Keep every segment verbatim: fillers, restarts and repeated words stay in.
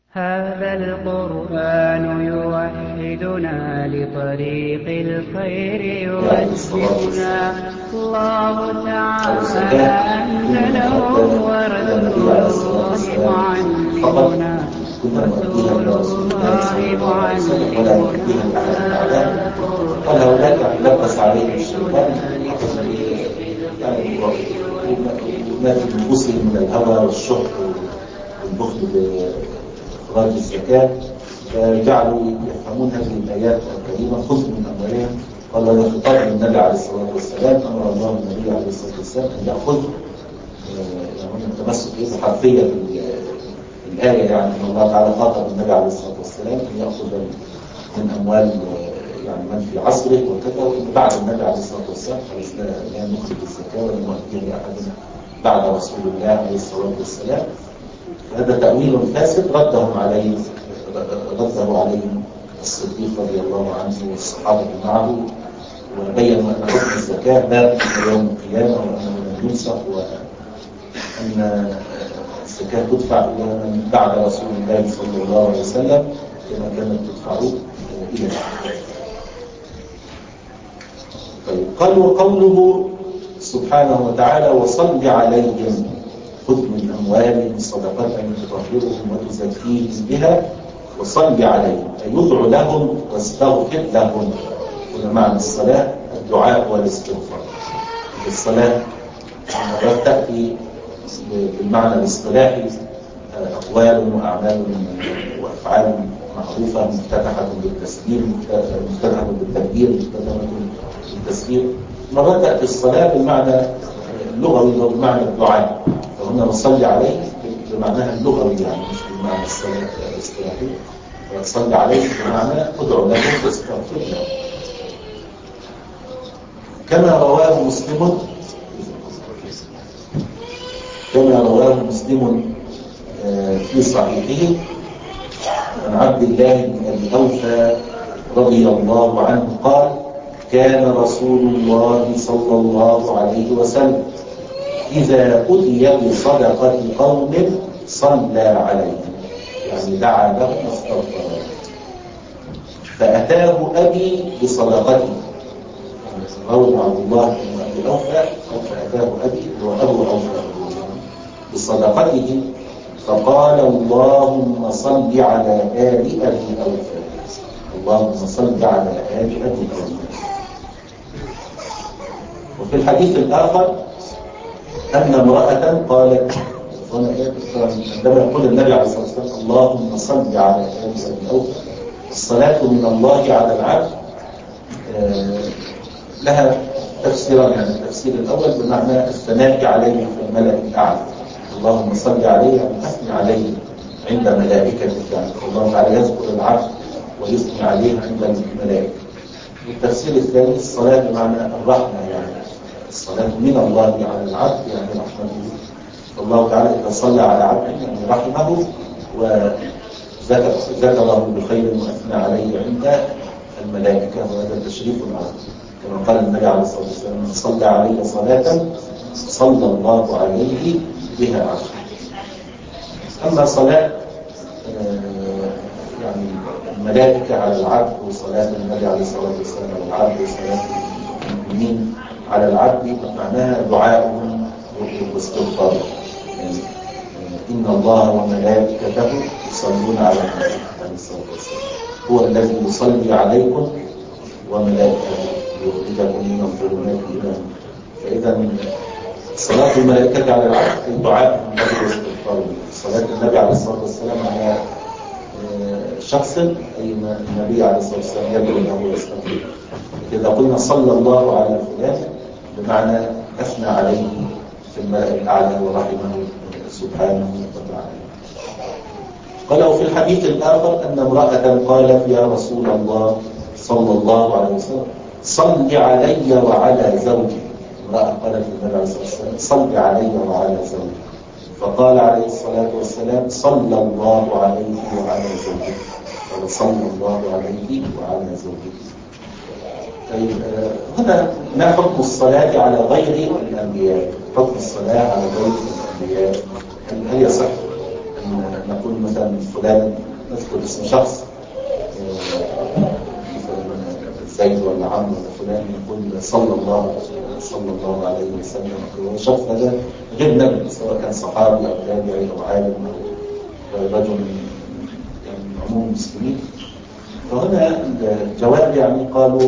هذا القرآن يوحدنا لطريق الخير يوجهنا. الله تعالى أنزله ورسول الله معلمنا رسول الله معلمنا. قال هؤلاء لبس عليهم الشيطان ما في نفوسهم من الهوى والشح والبخل بإخراج الزكاة، فجعلوا يفهمون هذه الآيات الكريمة خذ من أموالهم. قال هذا خطاب للنبي عليه الصلاة والسلام، أمر الله النبي عليه الصلاة والسلام أن يأخذ يعني التمسك بحرفية الآية، يعني أن الله تعالى خاطب النبي عليه الصلاة والسلام أن يأخذ من أموال يعني من في عصره وكذا، بعد النبي عليه الصلاة والسلام لا نخرج الزكاة ولا نؤديها لأحد بعد رسول الله عليه الصلاة والسلام. هذا تأويل فاسد ردهم عليه رده عليهم الصديق رضي الله عنه والصحابة معه، وبينوا أن حكم الزكاة باب يوم القيامة، وأنه لم ينسخ، وأن الزكاة تدفع إلى من بعد رسول الله صلى الله عليه وسلم كما كانت تدفع إلى طيب. قال وقوله سبحانه وتعالى وصل عليهم خذ من أموالهم صدقة تطهرهم وتزكيهم بها وصل عليهم، أي يدعو لهم واستغفر لهم. هنا معنى الصلاة الدعاء والاستغفار. الصلاة مرات تأتي بالمعنى الاصطلاحي أقوال وأعمال وأفعال معروفة مفتتحة بالتسليم، مفتتحة بالتكبير، مفتتحة بالتسليم. مرات تأتي الصلاة بالمعنى اللغوي وبمعنى الدعاء، فهنا نصلي عليه بمعناها اللغوي يعني مش بمعنى الصلاة الاصطلاحي. وصلي عليه بمعنى ادعو له واستغفر له. كما رواه مسلم كما رواه مسلم في صحيحه عن عبد الله بن أبي أوفى رضي الله عنه قال كان رسول الله صلى الله عليه وسلم إذا أتي بصدقة قوم صلى عليهم، يعني دعا لهم واستغفر لهم. فأتاه أبي بصدقته، روى عبد الله بن أبي أوفى فأتاه أبي وأبو أوفى بصدقته فقال اللهم صل على آل أبي أوفى، اللهم صل على آل أبي أوفى. وفي الحديث الآخر أن امرأة قالت عندما يقول النبي عليه الصلاة والسلام اللهم صل على آل أبي أوفى، الصلاة من الله على العبد لها تفسيران. يعني التفسير الأول بمعنى الثناء عليه في الملأ الأعلى، اللهم صل عليه يعني أثني عليه عند ملائكته، يعني الله تعالى يذكر العبد ويثني عليه عند الملائكة. والتفسير الثاني الصلاة بمعنى الرحمة، يعني الصلاة من الله على العبد يعني رحمته. الله تعالى إذا صلى على عبده يعني رحمه وذكره بخير وأثنى عليه عند الملائكة، وهذا تشريف عظيم. كما قال النبي عليه الصلاة والسلام من صلى عليه صلاة صلى الله عليه بها عشرة. أما صلاة يعني الملائكة على العبد وصلاة النبي عليه الصلاة والسلام على العبد وصلاة المؤمنين على العبد معناها دعاؤهم واستغفارهم. يعني إن الله وملائكته يصلون على النبي عليه الصلاة والسلام، هو الذي يصلي عليكم وملائكته يخرجكم من الظلمات إلى النور. فإذا صلاة الملائكة على العبد الدعاء النبي واستغفاره. صلاة النبي عليه الصلاة والسلام على شخص أي النبي عليه الصلاة والسلام يدعو له ويستغفره. إذا قلنا صلى الله على فلان بمعنى أثنى عليه في الملأ الأعلى ورحمه سبحانه وتعالى. قال في الحديث الآخر أن امرأة قالت يا رسول الله صلى الله عليه وسلم صل علي وعلى زوجي. امرأة قالت للنبي عليه الصلاة والسلام صل علي وعلى زوجي، فقال عليه الصلاة والسلام صلى الله عليه وعلى زوجك. قال صلى الله عليه وعلى زوجك. طيب هنا ما حكم الصلاة على غير الأنبياء؟ حكم الصلاة على غير الأنبياء هل يصح أن نقول مثلا فلان، نذكر اسم شخص زيد ولا عمرو ولا فلان، نقول صلى الله صلى الله عليه وسلم. الشخص هذا غير نبي، سواء كان صحابي او تابعي او عالم او رجل يعني من عموم المسلمين. فهنا الجواب يعني قالوا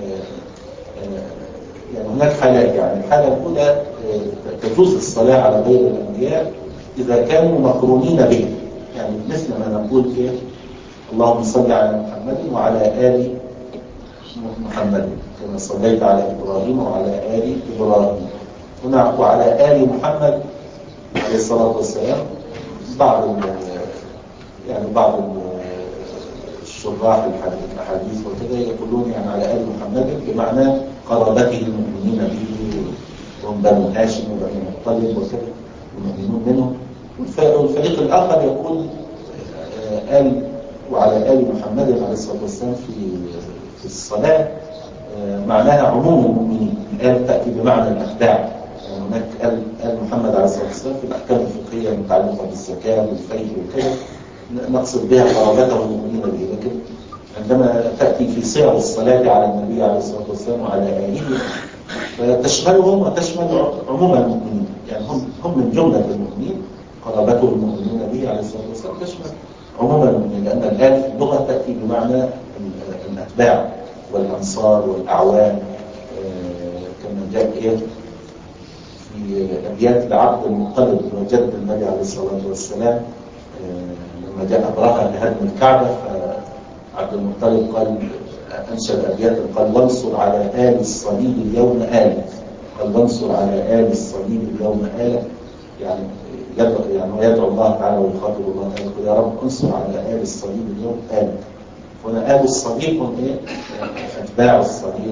يعني هناك حالات. يعني الحالة الأولى تجوز الصلاة على غير الأنبياء إذا كانوا مقرونين به، يعني مثل ما نقول إيه اللهم صل على محمد وعلى آل محمد كما صليت على إبراهيم وعلى آل إبراهيم. هنا وعلى آل محمد عليه الصلاة والسلام. بعض يعني بعض الشراح الحديث وكذا يقولون يعني على آل محمد بمعنى قرابته المؤمنين به، وهم بنو هاشم وبنو مطلب وكذا المؤمنون منهم. والفريق الآخر يقول آل وعلى آل محمد عليه الصلاة والسلام في في الصلاة معناها عموم المؤمنين. الآل تأتي بمعنى الأتباع. يعني هناك آل, آل محمد عليه الصلاة والسلام في الأحكام الفقهية المتعلقة بالزكاة والفيء وكذا نقصد بها قرابته المؤمنين به. لكن عندما تأتي في صيغ الصلاة على النبي عليه الصلاة والسلام وعلى آله فتشملهم وتشمل عموم المؤمنين. يعني هم هم من جملة المؤمنين، قرابته المؤمنين به عليه الصلاة والسلام تشمل عموم المؤمنين، لأن الآل في اللغة تأتي بمعنى الأتباع والأنصار والأعوان. كما جاء إيه في أبيات لعبد المطلب وجد النبي عليه الصلاة والسلام لما جاء أبرهة لهدم الكعبة، فعبد المطلب قال أنشد أبيات قال وانصر على آل الصليب اليوم آلة، قال وانصر على آل الصليب اليوم آلة. يعني يدعو يعني يدعو الله تعالى ويخاطب الله تعالى يقول يا رب انصر على آل الصليب اليوم آلة. هنا آل الصليب هم إيه؟ أتباع الصليب،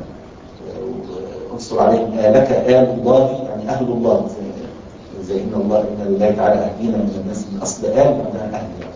وانصر عليهم آلك آل الله يعني أهل الله، زي إن الله إن لله تعالى أهلنا من الناس من أصل آل معناها أهل يعني.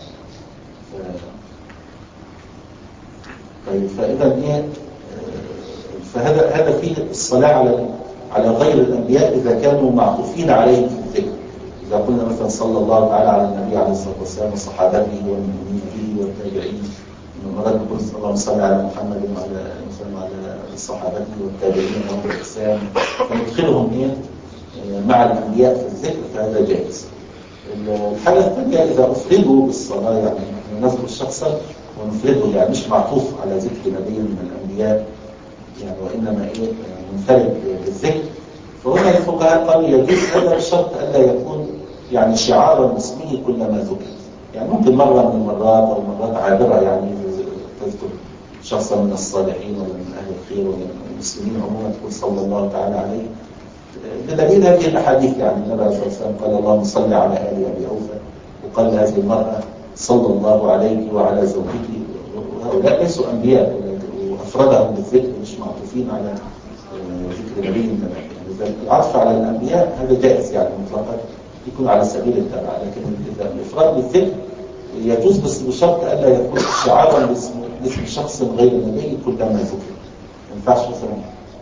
طيب فإذا إيه فهذا هذا فيه الصلاة على على غير الأنبياء إذا كانوا معطوفين عليهم في الذكر. إذا قلنا مثلا صلى الله تعالى على النبي عليه الصلاة والسلام وصحابته والمؤمنين به والتابعين، مرات نقول اللهم صل على محمد وعلى مثلا على صحابته والتابعين لهم بإحسان، فندخلهم إيه مع الأنبياء في الذكر، فهذا جائز. الحالة الثانية إذا أفردوا بالصلاة، يعني نذكر شخصا ونفرده يعني مش معطوف على ذكر نبي من الأنبياء يعني، وإنما إيه منفرد بالذكر، فهنا الفقهاء قالوا يجوز هذا بشرط ألا يكون يعني شعارا باسمه كلما ذكر. يعني ممكن مرة من المرات أو مرات عابرة يعني تذكر شخصا من الصالحين ولا من أهل الخير ولا من المسلمين عموما تقول صلى الله تعالى عليه، بدليل هذه الأحاديث. يعني النبي صلى الله عليه وسلم قال اللهم صل على آل أبي أوفى، وقال هذه المرأة صلى الله عليك وعلى زوجك، وهؤلاء ليسوا أنبياء وأفردهم بالذكر مش معطوفين على ذكر نبي من الأنبياء. العطف على الأنبياء هذا جائز يعني مطلقا يكون على سبيل التبع، لكن إذا الإفراد بالذكر يجوز بس بشرط ألا يكون شعارا باسم شخص غير نبي كلما ذكر. ما ينفعش مثلا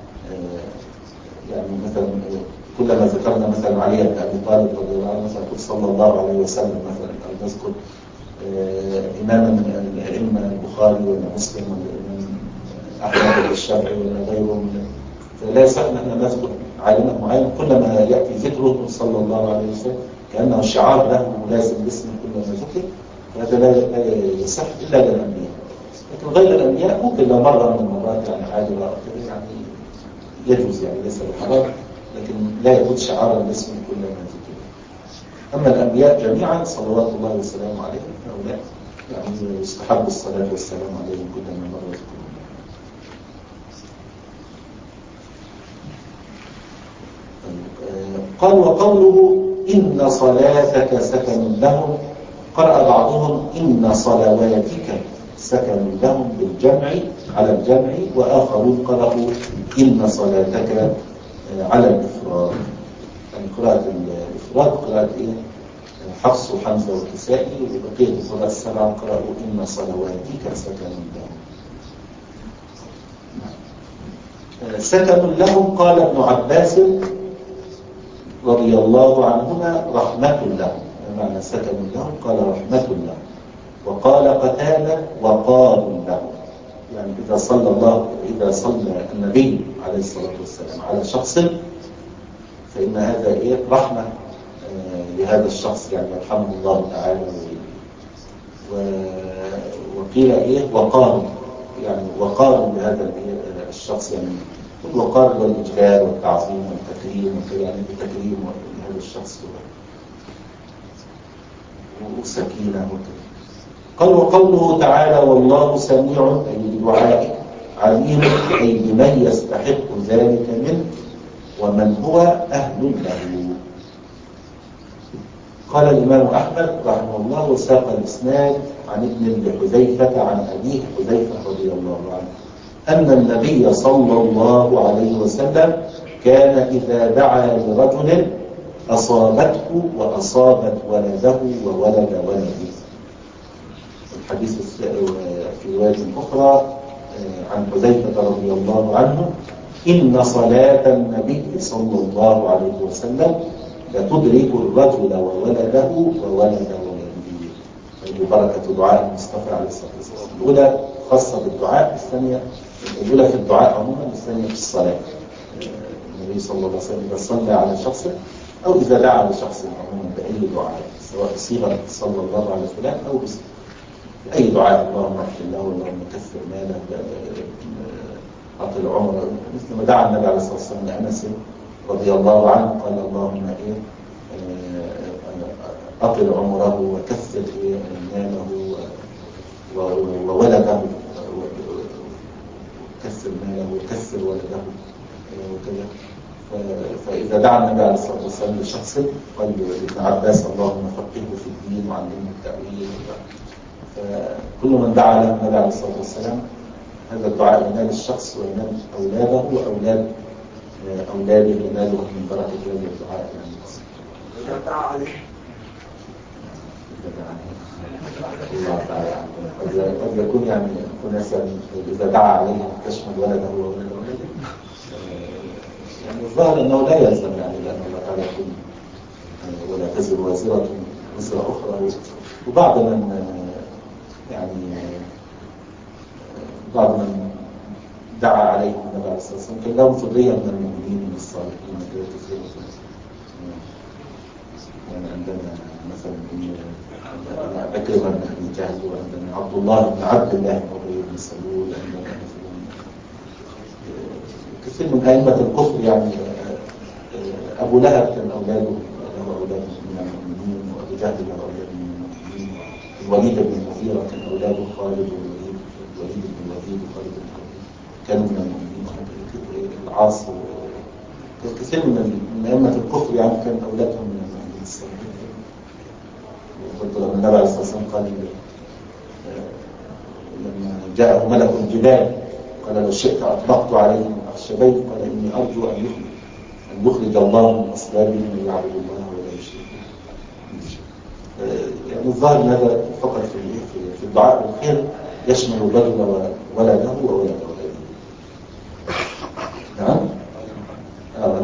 يعني مثلا كلما ذكرنا مثلا علي بن أبي طالب رضي الله عنه مثلا قل صلى الله عليه وسلم مثلا، أو نذكر إماما من الأئمة البخاري ولا مسلم ولا الإمام أحمد الشافعي ولا غيره من، فلا يصح أن احنا نذكر عالما معين كلما يأتي ذكره صلى الله عليه وسلم كأنه شعار له ملازم باسم كلما ذكر، فهذا لا يصح إلا للأنبياء. لكن غير الأنبياء ممكن لو مرة من المرات يعني عادة يعني يجوز يعني ليس بالحرام، لكن لا يكون شعارا باسم كلما ذكر. أما الأنبياء جميعا صلوات الله وسلامه عليهم هؤلاء يعني يستحب الصلاة والسلام عليهم كلما مر ذكرهم. قال وقوله إن صلاتك سكن لهم، قرأ بعضهم إن صلواتك سكن لهم بالجمع على الجمع، وآخرون قرأوا إن صلاتك على الإفراد. يعني قراءة الإفراد قراءة إيه؟ حفص وحمزة والكسائي، وبقية القراءة السبعة قرأوا إن صلواتك سكن لهم. سكن لهم قال ابن عباس رضي الله عنهما رحمة لهم. بمعنى سكن له، قال رحمة له. وقال قتادة وقار له، يعني إذا صلى الله إذا صلى النبي عليه الصلاة والسلام على شخص فإن هذا إيه رحمة آه لهذا الشخص، يعني يرحمه الله تعالى. وقيل إيه وقار، يعني وقار لهذا الشخص، يعني الوقار والإجلال والتعظيم والتكريم، يعني بتكريم لهذا الشخص وسكينة وكذا. قال وقوله تعالى والله سميع أي بدعائه، عليم أي بمن يستحق ذلك منه ومن هو أهل له. قال الإمام أحمد رحمه الله وساق الإسناد عن ابن لحذيفة عن أبيه حذيفة رضي الله عنه أن النبي صلى الله عليه وسلم كان إذا دعا لرجل أصابته وأصابت ولده وولد ولده. الحديث في رواية أخرى عن حذيفة رضي الله عنه إن صلاة النبي صلى الله عليه وسلم لتدرك الرجل وولده وولد ولده، ببركة دعاء المصطفى عليه الصلاة والسلام. الأولى خاصة بالدعاء، الثانية الأولى في الدعاء عموما، الثانية في الصلاة. النبي صلى الله عليه وسلم إذا صلى على شخص أو إذا دعا لشخص عموما بأي دعاء، سواء صيغة صلى الله على فلان أو بأي دعاء، اللهم اغفر له، اللهم كثر ماله، أطل عمره، مثل ما دعا النبي عليه الصلاة والسلام لأنس رضي الله عنه قال اللهم إيه أطل عمره وكثر ماله وولده، وكثر ماله وكثر ولده وكذا. فإذا دعا النبي عليه الصلاة والسلام لشخص قال لابن عباس اللهم فقهه في الدين وعلمه التأويل. فكل من دعا له النبي عليه الصلاة والسلام هذا الدعاء ينال الشخص وينال أولاده وأولاد أولاده ينالهم من بركة هذا الدعاء. يعني إذا دعا عليه الله تعالى قد يكون يعني أناس إذا دعا عليه تشمل ولده وولد ولده، يعني الظاهر أنه لا يلزم، يعني لأن الله تعالى يقول ولا تزر وازرة وزر أخرى. وبعض من يعني بعض من دعا عليهم النبي عليه الصلاة والسلام كان لهم ذرية من المؤمنين من الصالحين كده تزور. يعني عندنا مثلا عكرمة بن أبي جهل، وعندنا عبد الله بن عبد الله بن أبي بن سلول، عندنا مثلا كثير من أئمة الكفر. يعني أبو لهب كان أولاده له أولاد من المؤمنين، وأبو جهل له أولاد من المؤمنين، الوليد بن المغيرة كان أولاده خالد والوليد، الوليد بن الوليد وخالد بن الوليد كانوا من المؤمنين، العاص كثير من أئمة الكفر يعني كان أولادهم من المؤمنين الصالحين. وقلت لما النبي عليه الصلاة والسلام قال لما جاءه ملك الجبال قال لو شئت أطلقت عليهم الأخشبين، قال إني أرجو أن يخرج أن يخرج الله من أصلابهم من يعبد الله ولا يشرك به. يعني الظاهر أن هذا فقط في في الدعاء بالخير يشمل الرجل وولده وولد ولده. نعم. آه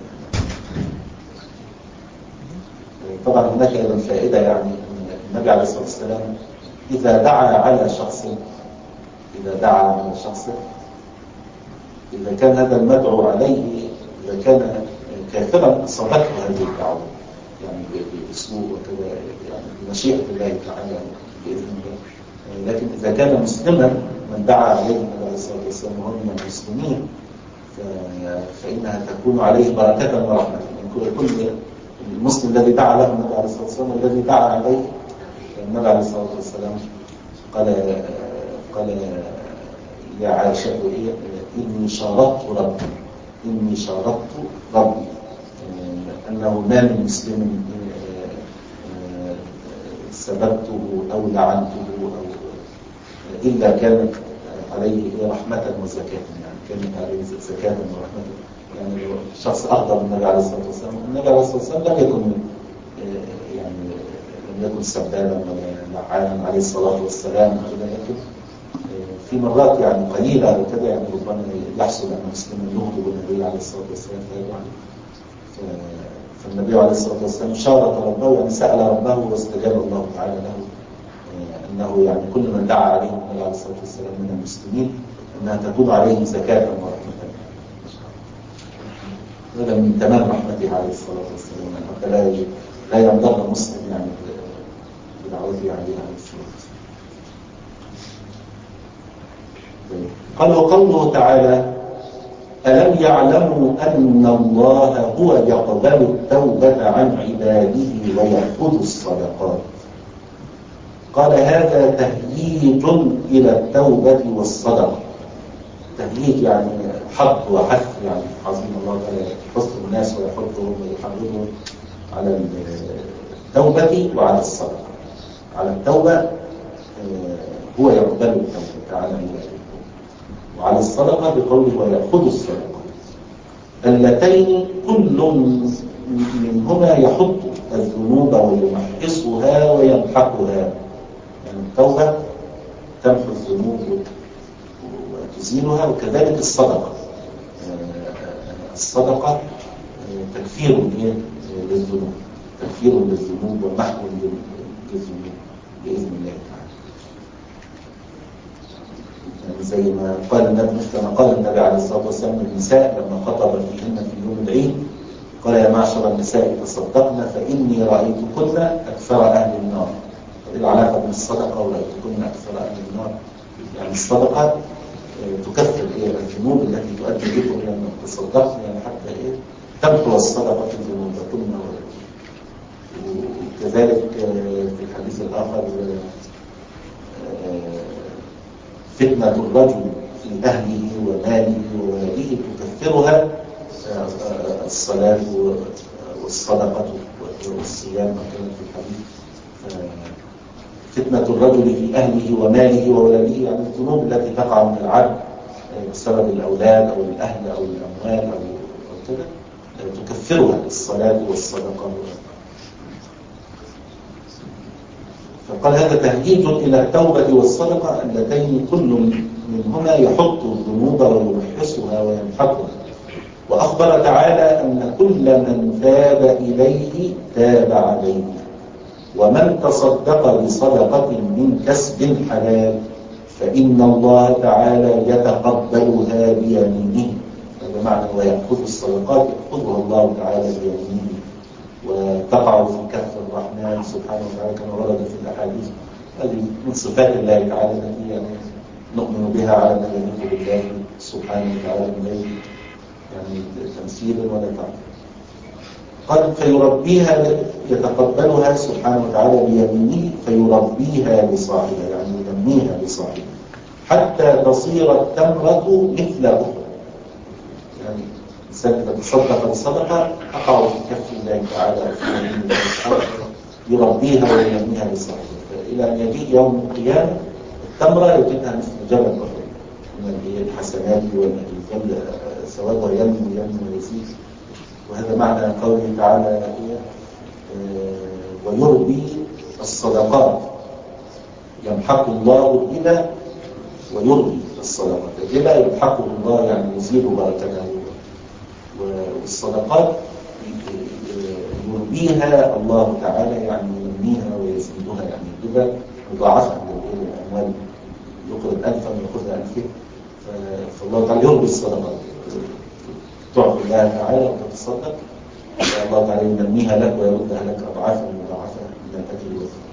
طبعا هناك أيضا فائدة، يعني أن النبي عليه الصلاة والسلام إذا دعا على شخص إذا دعا على شخص إذا كان هذا المدعو عليه إذا كان كافرا أصابته هذه الدعوة يعني بأسلوب وكذا، يعني بمشيئة الله تعالى بإذن الله. لكن إذا كان مسلما من دعا عليه النبي عليه الصلاة والسلام وهو من المسلمين فإنها تكون عليه بركة ورحمة. يعني كل المسلم الذي دعا له النبي عليه الصلاة والسلام والذي دعا عليه النبي عليه الصلاة والسلام قال قال يا عائشة إيه إني شاركت ربي إني شاركت ربي أنه ما من مسلم سببته أو لعنته أو إلا كانت عليه رحمة وزكاة، يعني كانت عليه زكاة ورحمة. يعني لو شخص أغضب النبي عليه الصلاة والسلام النبي عليه الصلاة والسلام لم يكن يعني لم يكن سبابا ولا لعانا عليه الصلاة والسلام، لكن في مرات يعني قليلة وكذا يعني ربما يحصل أن مسلم يغضب النبي عليه الصلاة والسلام فيدعو عليه. فالنبي عليه الصلاة والسلام شارك ربه، يعني سأل ربه واستجاب الله تعالى له أنه يعني كل من دعا عليه النبي عليه الصلاة والسلام من المسلمين أنها تكون عليه زكاة ورحمة. هذا من تمام رحمته عليه الصلاة والسلام، حتى لا لا ينضر المسلم يعني بدعوته عليه عليه الصلاة والسلام. قال وقوله تعالى ألم يعلموا أن الله هو يقبل التوبة عن عباده ويأخذ الصدقات. قال هذا تهييج إلى التوبة والصدقة. تهييج يعني حض وحث، يعني عظيم الله تعالى يحث الناس ويحثهم ويحرضهم على التوبة وعلى الصدقة. على التوبة هو يقبل التوبة عن عباده، وعلى الصدقة بقوله ويأخذ الصدقة، اللتين كل منهما يحط الذنوب ويمحصها ويمحقها. يعني التوبة تمحو الذنوب وتزيلها، وكذلك الصدقة. الصدقة تكفير للذنوب، تكفير للذنوب ومحو للذنوب بإذن الله تعالى. يعني زي ما قال النبي كما قال النبي عليه الصلاة والسلام للنساء لما خطب فيهن في يوم العيد، قال يا معشر النساء تصدقن فإني رأيتكن أكثر أهل النار. هذه العلاقة بين الصدقة ورأيتكن أكثر أهل النار. يعني الصدقة تكفر إيه الذنوب التي تؤدي بكم إلى النار. تصدقن يعني حتى إيه تمحو الصدقة في الذنوب كن. وكذلك في الحديث الآخر فتنة الرجل في أهله وماله وولده تكفرها الصلاة والصدقة والصيام كما في الحديث. فتنة الرجل في أهله وماله وولده يعني الذنوب التي تقع من العبد بسبب الأولاد أو الأهل أو الأموال أو كذا تكفرها الصلاة والصدقة. فقال هذا تهييج إلى التوبة والصدقة اللتين كل منهما يحط الذنوب ويمحصها ويمحقها. وأخبر تعالى أن كل من تاب إليه تاب عليه، ومن تصدق بصدقة من كسب حلال فإن الله تعالى يتقبلها بيمينه. هذا معنى ويأخذ الصدقات يأخذها الله تعالى بيمينه، وتقع في كف الرحمن سبحانه وتعالى كما ورد في الأحاديث. هذه من صفات الله تعالى التي يعني نؤمن بها على ما يليق بالله سبحانه وتعالى من غير يعني تمثيل ولا تعظيم. قد فيربيها يتقبلها سبحانه وتعالى بيمينه فيربيها لصاحبها، يعني ينميها لصاحبها حتى تصير التمرة مثل أخرى. يعني إنسان تصدق بصدقة تقع في كف الله تعالى يربيها وينميها لصاحبها، إلى أن يجيء يوم القيامة التمرة يجدها مثل جبل أخرى من الحسنات والجبل ثوابها ينمو ينمو ويزيد. وهذا معنى قوله تعالى ويربي الصدقات. يمحق الله الربا ويربي الصدقات. الربا يمحقه الله يعني يزيد بركته، والصدقات يربيها الله تعالى يعني ينميها ويزيدها. يعني الربا مضاعفة للأموال، يقرض ألفا ويأخذها ألفين، فالله تعالى يربي الصدقات. تعطي الله تعالى وتتصدق الله تعالى ينميها لك ويردها لك أضعافا مضاعفة من الأجر والثواب.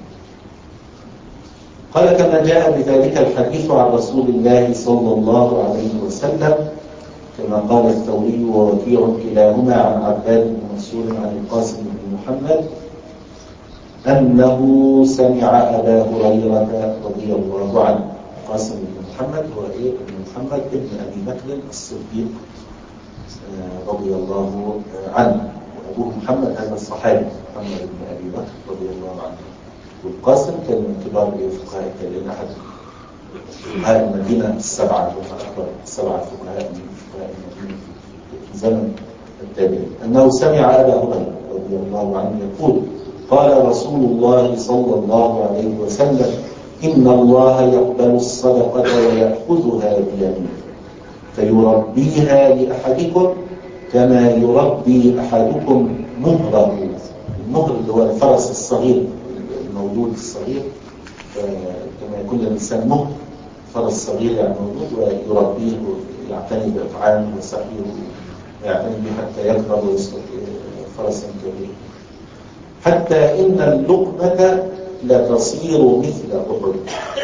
قال كما جاء بذلك الحديث عن رسول الله صلى الله عليه وسلم كما قال الثوري ووكيع كلاهما عن عباد بن منصور عن القاسم بن محمد أنه سمع أبا هريرة رضي الله عنه. القاسم بن محمد هو إيه؟ ابن محمد ابن أبي بكر الصديق رضي الله عنه، وأبوه محمد هذا الصحابي محمد بن أبي بكر رضي الله عنه. والقاسم كان من كبار الفقهاء التابعين، أحد فقهاء المدينة السبعة، هم أكبر سبعة فقهاء من فقهاء المدينة في زمن التابعين. أنه سمع أبا هريرة رضي الله عنه يقول قال رسول الله صلى الله عليه وسلم إن الله يقبل الصدقة ويأخذها بيمينه فيربيها لأحدكم كما يربي أحدكم مهره. المهر اللي هو الفرس الصغير المولود الصغير، كما يكون الإنسان مهر فرس صغير يعني مولود ويربيه ويعتني بإطعامه وسقيه ويعتني به حتى يكبر ويصبح فرسا كبيرا. حتى إن اللقمة لتصير مثل أحد.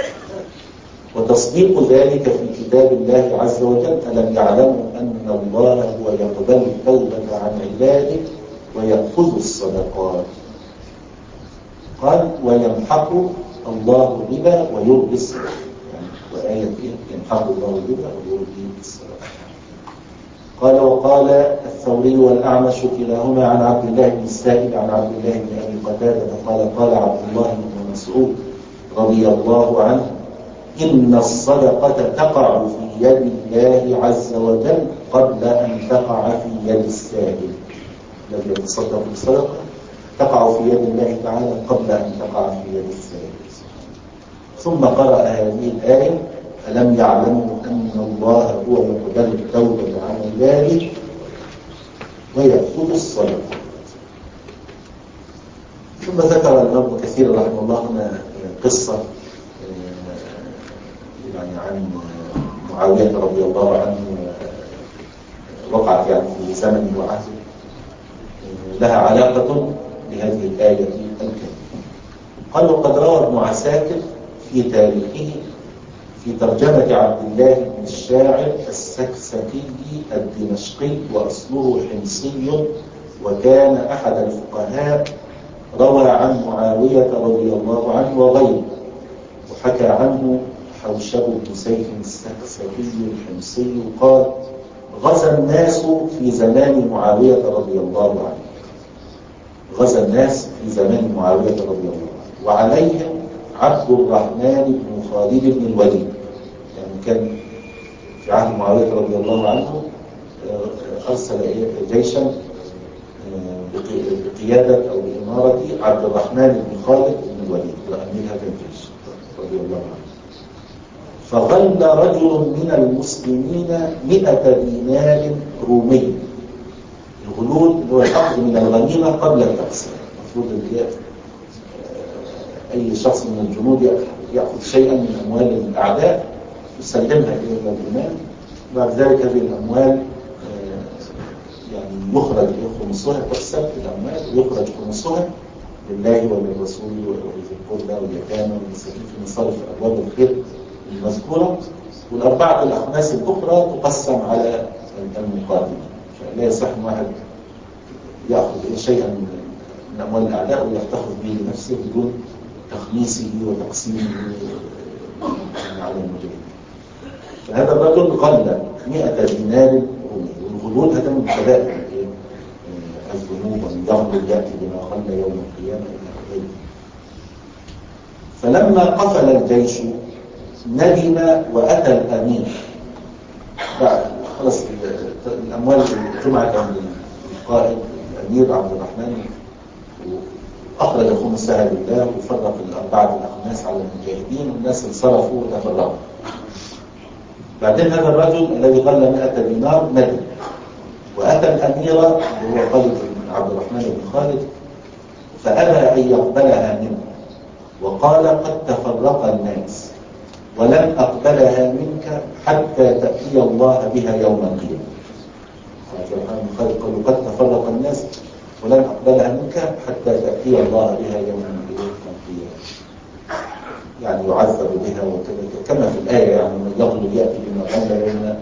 وتصديق ذلك في كتاب الله عز وجل: ألم يعلموا أن الله هو يقبل التوبة عن عباده ويأخذ الصدقات. قال: ويمحق الله الربا ويربي الصدقات. يعني وآية يمحق الله الربا ويربي الصدقات. قال: وقال الثوري والأعمش كلاهما عن عبد الله بن السائب عن عبد الله بن أبي قتادة قال: قال عبد الله بن مسعود رضي الله عنه: إن الصدقة تقع في يد الله عز وجل قبل أن تقع في يد السائل. الذي يتصدق بالصدقة تقع في يد الله تعالى قبل أن تقع في يد السائل. ثم قرأ هذه الآية: ألم يعلموا أن الله هو يقبل التوبة عن عباده ويأخذ الصدقة. ثم ذكر الإمام كثير رحمه الله هنا قصة يعني عن معاوية رضي الله عنه وقعت يعني في زمن وعهد لها علاقة بهذه الآية الكريمة. قال: وقد روى ابن عساكر في تاريخه في ترجمة عبد الله بن الشاعر السكسكي الدمشقي وأصله حمصي وكان أحد الفقهاء، روى عن معاوية رضي الله عنه وغيره، وحكى عنه حوشب بن سيف السكسكي الحمصي قال: غزا الناس في زمان معاوية رضي الله عنه غزا الناس في زمان معاوية رضي الله عنه وعليهم عبد الرحمن بن خالد بن الوليد. يعني كان في عهد معاوية رضي الله عنه أرسل جيشا بقيادة أو بإمارة عبد الرحمن بن خالد بن الوليد وأمير هذا الجيش رضي الله عنه. فغل رجل من المسلمين مئة دينار رومي. الغلول هو الأخذ من الغنيمة قبل التقسيم. المفروض أن أي شخص من الجنود يأخذ شيئا من أموال الأعداء يسلمها إلى الإمام، وبعد ذلك هذه الأموال يعني يخرج خمسها تقسم الأموال ويخرج خمسها لله وللرسول وذي القربى واليتامى والمساكين في مصارف أبواب الخير المذكورة، والأربعة الأخماس الأخرى تقسم على المقاتلين. لا يصح أن واحد يأخذ شيئا من أموال الأعداء ويحتفظ به لنفسه بدون تخميسه وتقسيمه على المجاهدين. فهذا الرجل غل مئة دينار رومي، والغلول هذا من كبائر الذنوب، ومن يغلل يأتي بما غل يوم القيامة إلى غيره. فلما قفل الجيش ندم وأتى الأمير. خلاص الأموال جمعت عند القائد الأمير عبد الرحمن، وأخرج خمسها لله وفرق الأربعة الأخماس على المجاهدين، والناس انصرفوا وتفرقوا. بعدين هذا الرجل الذي غل مئة دينار ندم وأتى الأمير وهو خالد بن عبد الرحمن بن خالد فأبى أن يقبلها منه، وقال: قد تفرق الناس ولن أقبلها منك حتى تأتي الله بها يوم القيامة. قالوا: قد تفرق الناس ولن أقبلها منك حتى تأتي الله بها يوم القيامة. يعني يعذب بها وكذا كما في الآية، يعني من يغلو يأتي بما غل يوم القيامة.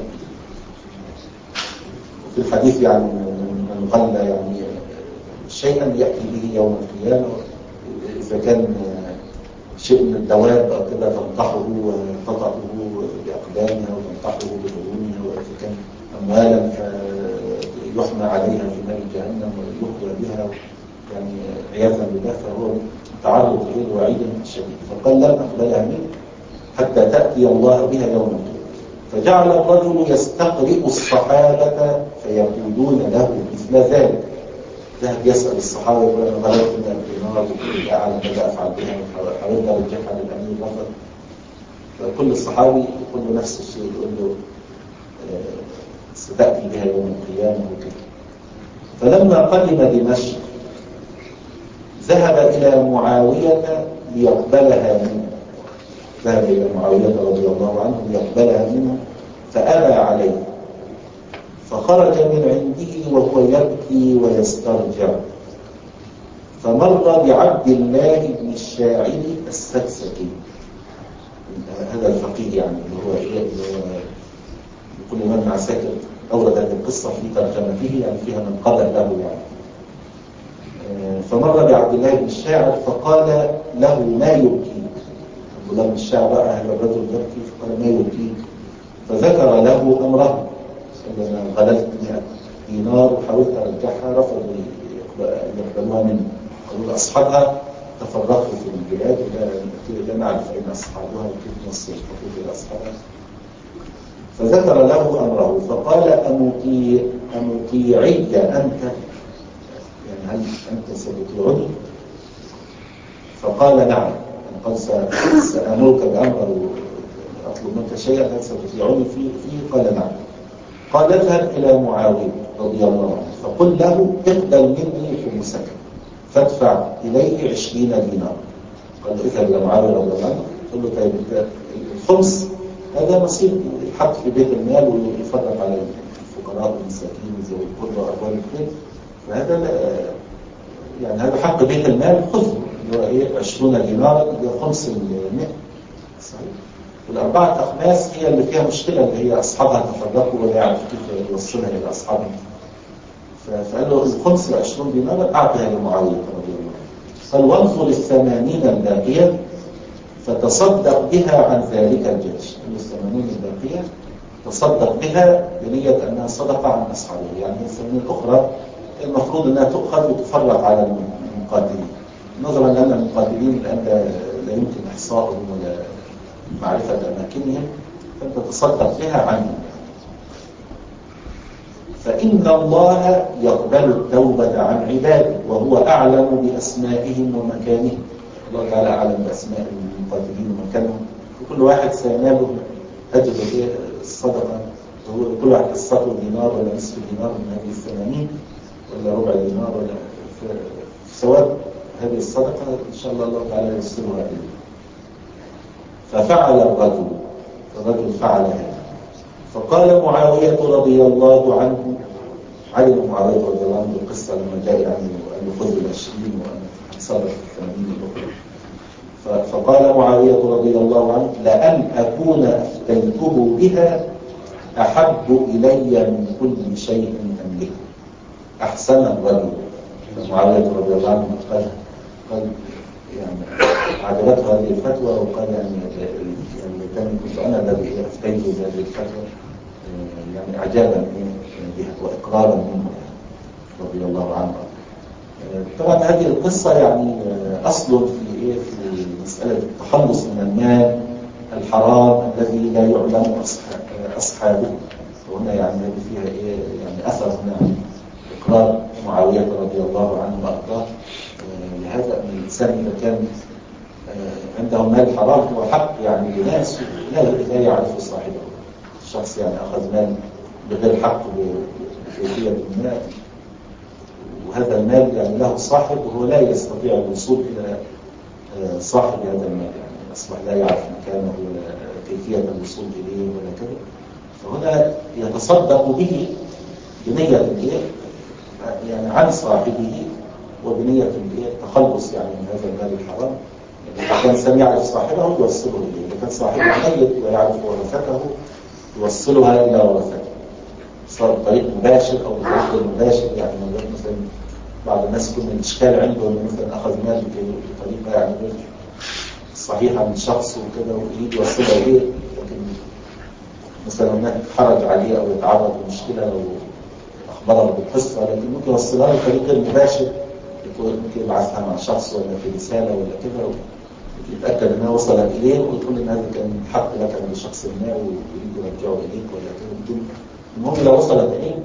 في الحديث يعني من غل يعني شيئا يأتي به يوم القيامة، إذا كان شيء من الدواب أو كده تنطحه وتطأه بأقدامها وتنطحه بقرونها، وإذا كان أموالا فيحمى عليها في نار جهنم ويخرج بها يعني عياذا بالله، فهو تعرض إلى وعيد شديد. فقال: لن أقبلها منك حتى تأتي الله بها يوم القيامة. فجعل الرجل يستقرئ الصحابة فيقولون له مثل ذلك. ذهب يسأل الصحابة يقول: أنا غلبت من الدينار أعلم ماذا أفعل بها، حاولت أرجعها للأمير رفض. فكل الصحابي يقول له نفس الشيء، يقول له ستأتي بها يوم القيامة وكده. فلما قدم دمشق ذهب إلى معاوية ليقبلها منه ذهب إلى معاوية رضي الله عنه ليقبلها منه فأبى عليه، فخرج من عنده وهو يبكي ويسترجع، فمر بعبد الله بن الشاعري السكسكي، هذا الفقيه يعني اللي هو إيه كل من عساكر أورد هذه القصة في ترجمته يعني فيها من قدر له يعني. فمر بعبد الله بن الشاعر فقال له ما يبكي. عبد الله بن الشاعر رأى هذا الرجل يبكي فقال ما يبكي، فذكر له أمره، قال أنا غللت مئة دينار وحاولت أرجعها، رفضوا يقبلوها منه، قالوا أصحابها تفرقوا في البلاد لا نعرف أين أصحابها وكيف نصر الحقوق إلى أصحابها. فذكر له أمره فقال أمطيع أمطيعي أنت، يعني هل أنت ستطيعني؟ فقال نعم، قال سأمرك بأمر أطلب منك شيئا هل ستطيعني فيه؟ قال نعم. قال اذهب إلى معاوية رضي الله عنه فقل له اقبل مني خمسك فادفع إليه عشرين دينار. قال اذهب إلى معاوية رضي الله عنه قل له طيب الخمس هذا نصيب يحط في بيت المال ويفرق على الفقراء والمساكين ذوي القربى وأبواب الخير، فهذا يعني هذا حق بيت المال خذه اللي هو ايه عشرين دينار اللي هو خمس المئة صحيح. والأربعة أخماس هي اللي فيها مشكلة اللي هي أصحابها تفرقوا ولا يعرف كيف يوصلها إلى أصحابها، فقال له الخمس عشرين دينار أعطيها لمعاوية رضي الله عنه. قال وانظر الثمانين الباقية فتصدق بها عن ذلك الجيش. الثمانين الباقية تصدق بها بنية أنها صدقة عن أصحابه، يعني الثمانين الأخرى المفروض أنها تؤخذ وتفرق على المقاتلين، نظرا لأن المقاتلين الآن لا يمكن إحصائهم ولا معرفة أماكنهم، فأنت تصدق بها عنهم. فإن الله يقبل التوبة عن عباده وهو أعلم بأسمائهم ومكانهم. الله تعالى أعلم بأسماء المقاتلين ومكانهم، وكل واحد سيناله أجر الصدقة، كل واحد قصته دينار ولا نصف دينار من هذه الثمانين ولا ربع دينار ولا ثواب هذه الصدقة إن شاء الله الله تعالى يسرها إليه. ففعل الرجل الرجل فعل هذا. فقال معاوية رضي الله عنه، علم معاوية رضي الله عنه القصة لما جاء عنه أن يخذ العشرين وأن تصرف الثمانين الأخرى. فقال معاوية رضي الله عنه لأن أكون أفتيته بها أحب إلي من كل شيء أملكه. أحسن الرجل معاوية رضي الله عنه قال قال يعني عجبته هذه الفتوى وقال يعني يعني كنت أنا الذي أفتيت بهذه الفتوى، يعني إعجابا بها وإقرارا منه رضي الله عنه. طبعا هذه القصة يعني أصل في إيه في مسألة التخلص من المال الحرام الذي لا يعلم أصحابه، وهنا يعني فيها إيه يعني أثر هنا إقرار معاوية رضي الله عنه وأرضاه لهذا أن الإنسان إذا كان عنده مال حرام هو حق يعني لناس لا يعرف صاحبه. الشخص يعني أخذ مال بغير حق بكيفية ما، وهذا المال يعني له صاحب وهو لا يستطيع الوصول إلى صاحب هذا المال، يعني أصبح لا يعرف مكانه ولا كيفية الوصول إليه ولا كذا، فهنا يتصدق به بنية يعني عن صاحبه وبنية التخلص يعني من هذا المال الحرام. يعني إذا كان سم يعرف صاحبه يوصله إليه، إذا كان صاحبه ميت ويعرف ورثته يوصلها إلى ورثته، صار بطريق مباشر أو بطريق مباشر. يعني مثلا بعض الناس يكون الإشكال عنده إنه مثلا أخذ مال بطريقة يعني صحيحة من شخص وكذا ويريد يوصلها إليه، لكن مثلا هناك حرج عليه أو يتعرض لمشكلة أو أخبره بالقصة، لكن ممكن يوصلها بطريق المباشر، ممكن يبعثها مع شخص ولا في رسالة ولا كذا يتأكد أنها وصلت إليه ويقول إن هذا كان حق لك عند شخص ما ويريد يرجعه إليك ولا كذا. المهم لو وصلت إليه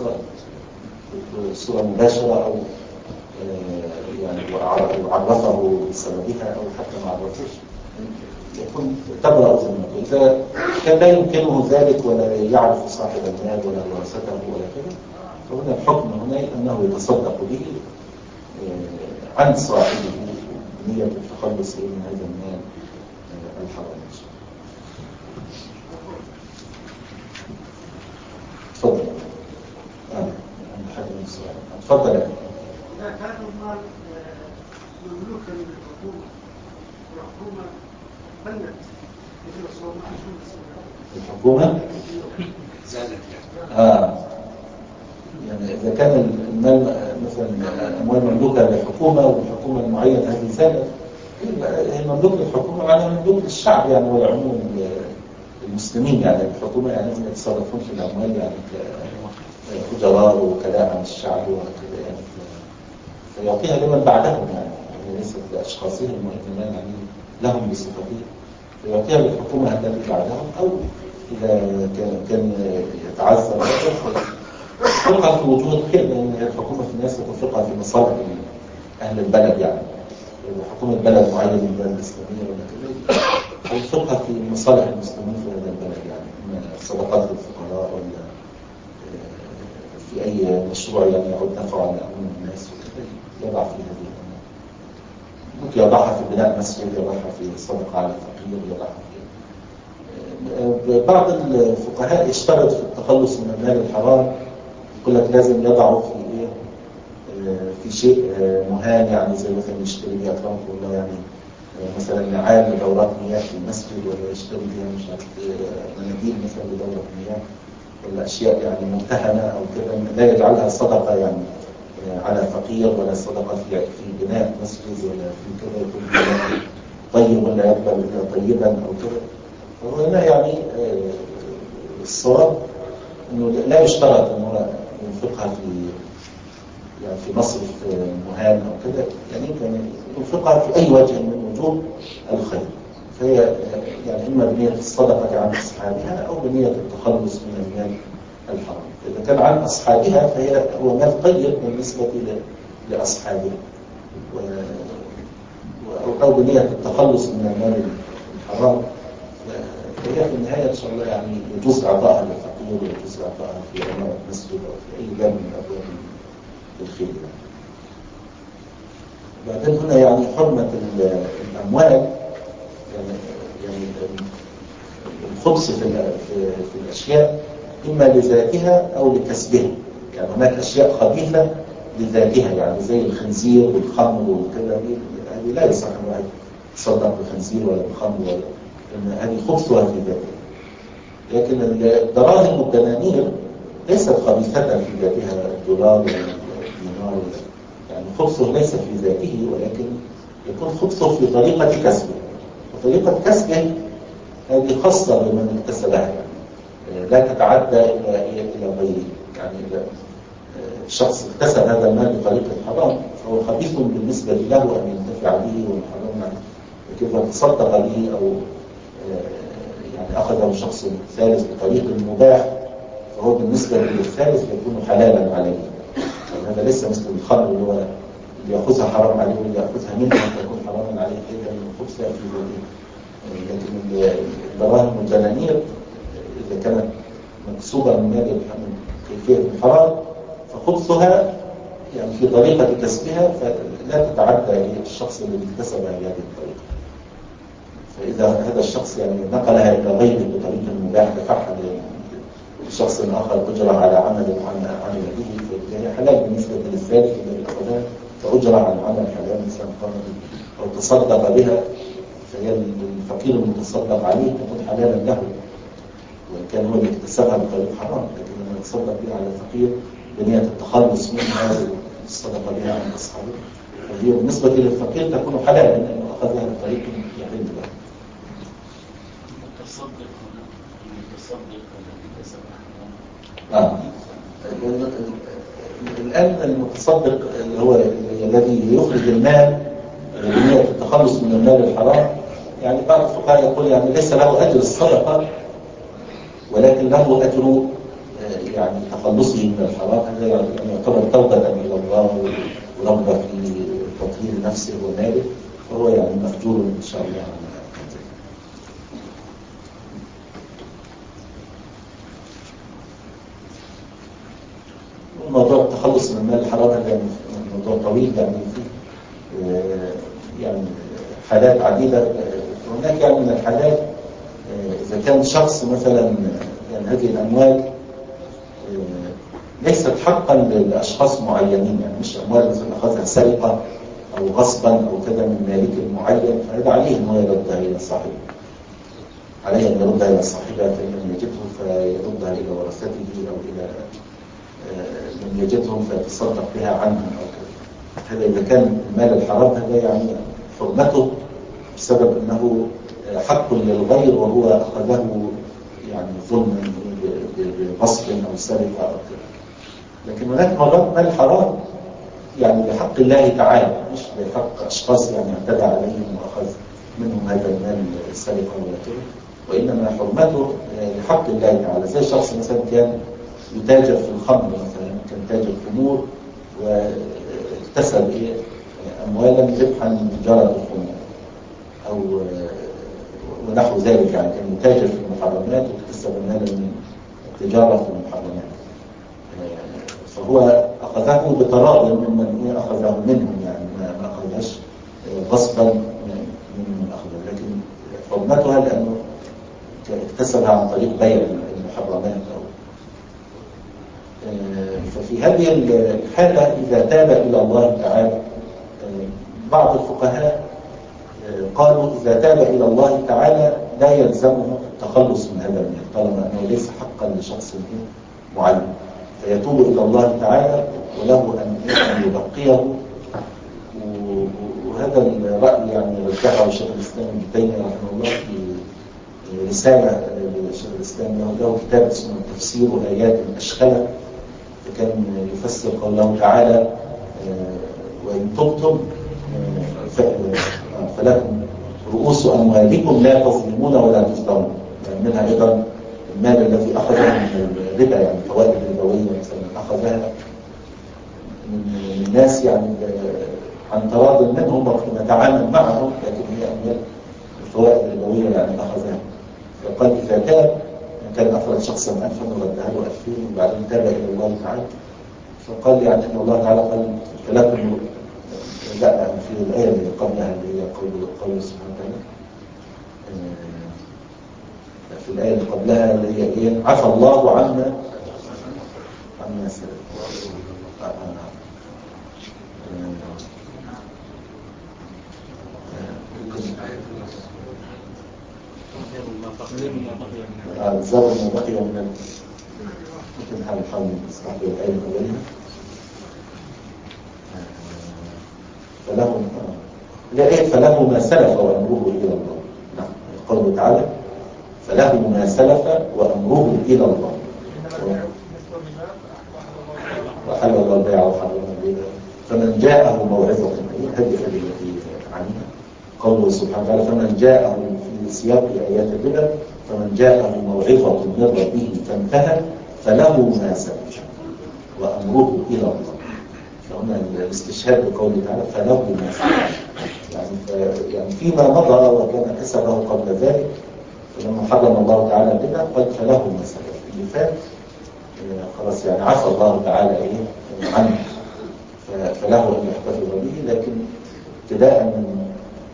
بصورة مباشرة أو يعني وعرفه بسببها أو حتى ما عرفوش تكون تبرأ ذمته. إذا كان لا يمكنه ذلك ولا يعرف صاحب المال ولا ورثته ولا كذا، فهنا الحكم هنا أنه يتصدق به عن صاحبه بنية التخلص من هذا المال الحرام. تفضل. آه. عند حد من السؤال. تفضل. لا كان المال مملوكا للحكومة والحكومة بنت مثل صوم الحكومة زادت آه. يعني إذا كان المال مثلا أموال مملوكة للحكومة والحكومة المعينة هذه زادت، هي مملوك للحكومة معناها مملوك للشعب يعني والعموم المسلمين. يعني الحكومة يعني ما يتصرفون في الأموال يعني كأجراء وكلاء عن الشعب وكذا يعني، فيعطيها لمن بعدهم يعني ليست لأشخاصهم وإنما يعني لهم بصفتهم، فيعطيها للحكومة التي بعدهم، أو إذا كان كان يتعذر تنفقها في وجوه الخير، لأن الحكومة في الناس تنفقها في مصالح أهل البلد. يعني حكومة بلد معين من البلد الإسلامية ولا كذا تنفقها في مصالح المسلمين في هذا البلد، يعني إما صدقات للفقراء ولا في أي مشروع يعني يعود نفعه على أمم الناس وكذا يضع في هذه الأمور. ممكن يضعها في بناء مسجد، يضعها في صدقة على الفقير، يضعها في بعض الفقهاء يشترط في التخلص من المال الحرام، يقول لك لازم يضعه في إيه في شيء مهان، يعني زي مثلا يشتري بها أكرمكم الله يعني مثلا نعال لدورات مياه في المسجد، ولا يشتري بها مش عارف مناديل مثلا لدورة مياه، ولا أشياء يعني ممتهنة أو كذا، لا يجعلها صدقة يعني على فقير، ولا صدقة في في بناء مسجد، ولا في كذا يكون طيب ولا يقبل طيبا أو كذا. فهو هنا يعني الصواب إنه لا يشترط إنه ينفقها في يعني في مصرف مهان أو كذا، يعني يمكن ينفقها في أي وجه من وجوه الخير، فهي يعني إما بنية الصدقة عن أصحابها أو بنية التخلص من المال الحرام. إذا كان عن أصحابها فهي هو مال طيب بالنسبة لأصحابه، أو بنية التخلص من المال الحرام، فهي في النهاية إن شاء الله يعني يجوز إعطائها للفقير ويجوز إعطائها في عمارة مسجد أو في أي باب من أبواب الخير. بعدين هنا يعني حرمة الأموال، يعني يعني الخبث في في الأشياء إما لذاتها أو لكسبها. يعني هناك أشياء خبيثة لذاتها، يعني زي الخنزير والخمر وكذا، هذه لا يصح أن يتصدق بالخنزير ولا بالخمر، ولا إن هذه خبثها في ذاتها. لكن الدراهم والدنانير ليست خبيثة في ذاتها، الدولار والدينار، يعني خبثه ليس في ذاته، ولكن يكون خبثه في طريقة كسبه، وطريقة كسبه هذه خاصة بمن اكتسبها، يعني لا تتعدى إلى إلى غيره. يعني إذا الشخص اكتسب هذا المال بطريقة حرام فهو خبيث بالنسبة له أن ينتفع به ويحرم عنه، لكن إذا تصدق به أو يعني أخذه شخص ثالث بطريق مباح فهو بالنسبة للثالث يكون حلالا عليه. يعني هذا ليس مثل الخمر اللي هو اللي يأخذها حرام عليه واللي يأخذها منه تكون حراما عليه، إذا من خبثها في ذاته. لكن الدراهم والدنانير إذا كانت مكسوبة من مال من كيفية الحرام فخبثها يعني في طريقة كسبها فلا تتعدى للشخص الذي اكتسبها بهذه الطريقة. فإذا هذا الشخص يعني نقلها إلى غيره بطريق مباح دفعها لشخص آخر أجرى على عمل عمل به، فهي حلال بالنسبة للثالث الذي أخذها فأجرى على عمل حلال مثلا أو تصدق بها، فهي الفقير المتصدق عليه تكون حلالا له وإن كان هو اللي اكتسبها بطريق حرام. لكن لما يتصدق بها على الفقير بنية التخلص منها والصدقة بها عن أصحابه فهي بالنسبة للفقير تكون حلالا لأنه أخذها بطريق يحل له. التصدق التصدق الذي كسبها آه. الآن المتصدق اللي هو الذي يخرج المال بنية التخلص من المال الحرام، يعني بعض الفقهاء يقول يعني ليس له أجر الصدقة ولكن له أجر يعني تخلصه من الحرام. هذا يعني يعتبر توبة إلى الله ورغبة في تطهير نفسه وماله، فهو يعني مأجور إن شاء الله. موضوع التخلص من المال الحرام يعني موضوع طويل يعني فيه يعني حالات عديدة. هناك يعني من الحالات إذا كان شخص مثلا يعني هذه الأموال ليست حقا للأشخاص معينين، يعني مش أموال مثلا أخذها سرقة أو غصبا أو كذا من مالك معين، فهذا عليه أنه يردها إلى صاحبه، عليه أن يردها إلى صاحبه، فإن لم يجده فيردها إلى ورثته أو إلى من يجدهم فيتصدق بها عنهم أو كذا. هذا إذا كان المال الحرام هذا يعني حرمته بسبب أنه حق للغير وهو أخذه يعني ظلما بغصب أو سرقة أو كذا. لكن هناك مرات مال حرام يعني بحق الله تعالى، مش بحق أشخاص يعني اعتدى عليهم وأخذ منهم هذا المال سرقة ولا كذا، وإنما حرمته لحق الله تعالى. زي شخص مثلا كان يتاجر في الخمر مثلا، كان تاجر خمور واكتسب إيه أموالا ربحا من تجارة الخمور أو ونحو ذلك، يعني كان يتاجر في المحرمات واكتسب مالا من التجارة في المحرمات، فهو أخذه بتراض ممن أخذه منهم، يعني ما أخذهاش غصبا من أخذه، لكن حرمتها لأنه اكتسبها عن طريق بيع المحرمات. أو ففي هذه الحالة إذا تاب إلى الله تعالى، بعض الفقهاء قالوا إذا تاب إلى الله تعالى لا يلزمه التخلص من هذا المال طالما أنه ليس حقا لشخص معين، فيتوب إلى الله تعالى وله أن يبقيه. وهذا الرأي يعني رجحه الشيخ الإسلام ابن تيمية رحمه الله في رسالة للشيخ الإسلام له كتاب اسمه تفسير آيات أشكلة، فكان يفسر قوله تعالى وإن تبتم فلكم رؤوس أموالكم لا تظلمون ولا تظلمون، يعني منها أيضا المال الذي أخذه من الربا، يعني فوائد الربوية مثلا أخذها من الناس يعني عن تراض منهم وقت تعامل معهم، لكن هي أموال الفوائد الربوية يعني أخذها. فقال إذا تاب كان أفرد شخصا ألفا وردها له ألفين وبعدين تاب إلى الله تعالى، فقال يعني أن الله تعالى قال فلكم لا في الآية اللي قبلها اللي هي قول قول سبحانه وتعالى، في الآية اللي قبلها اللي هي إيه عفى الله عنا عنا سلام الزر ما بقي من ممكن هذا الحول نسمع في الآية الأولية فله لا إيه فله ما سلف وأمره إلى الله. نعم قوله تعالى فله ما سلف وأمره إلى الله وحل الله البيع وحرم الربا فمن جاءه موعظة هذه التي عنها قوله سبحانه وتعالى فمن جاءه في سياق آيات الربا فمن جاءه موعظة من ربه فانتهى فله ما سلف وأمره إلى الله. فهنا الاستشهاد بقوله تعالى فله ما سلف، يعني, يعني فيما مضى وكان كسبه قبل ذلك، فلما حرم الله تعالى الربا قال فله ما سلف، اللي فات خلاص يعني عفى الله تعالى إيه عنه فله أن يحتفظ به. لكن ابتداء من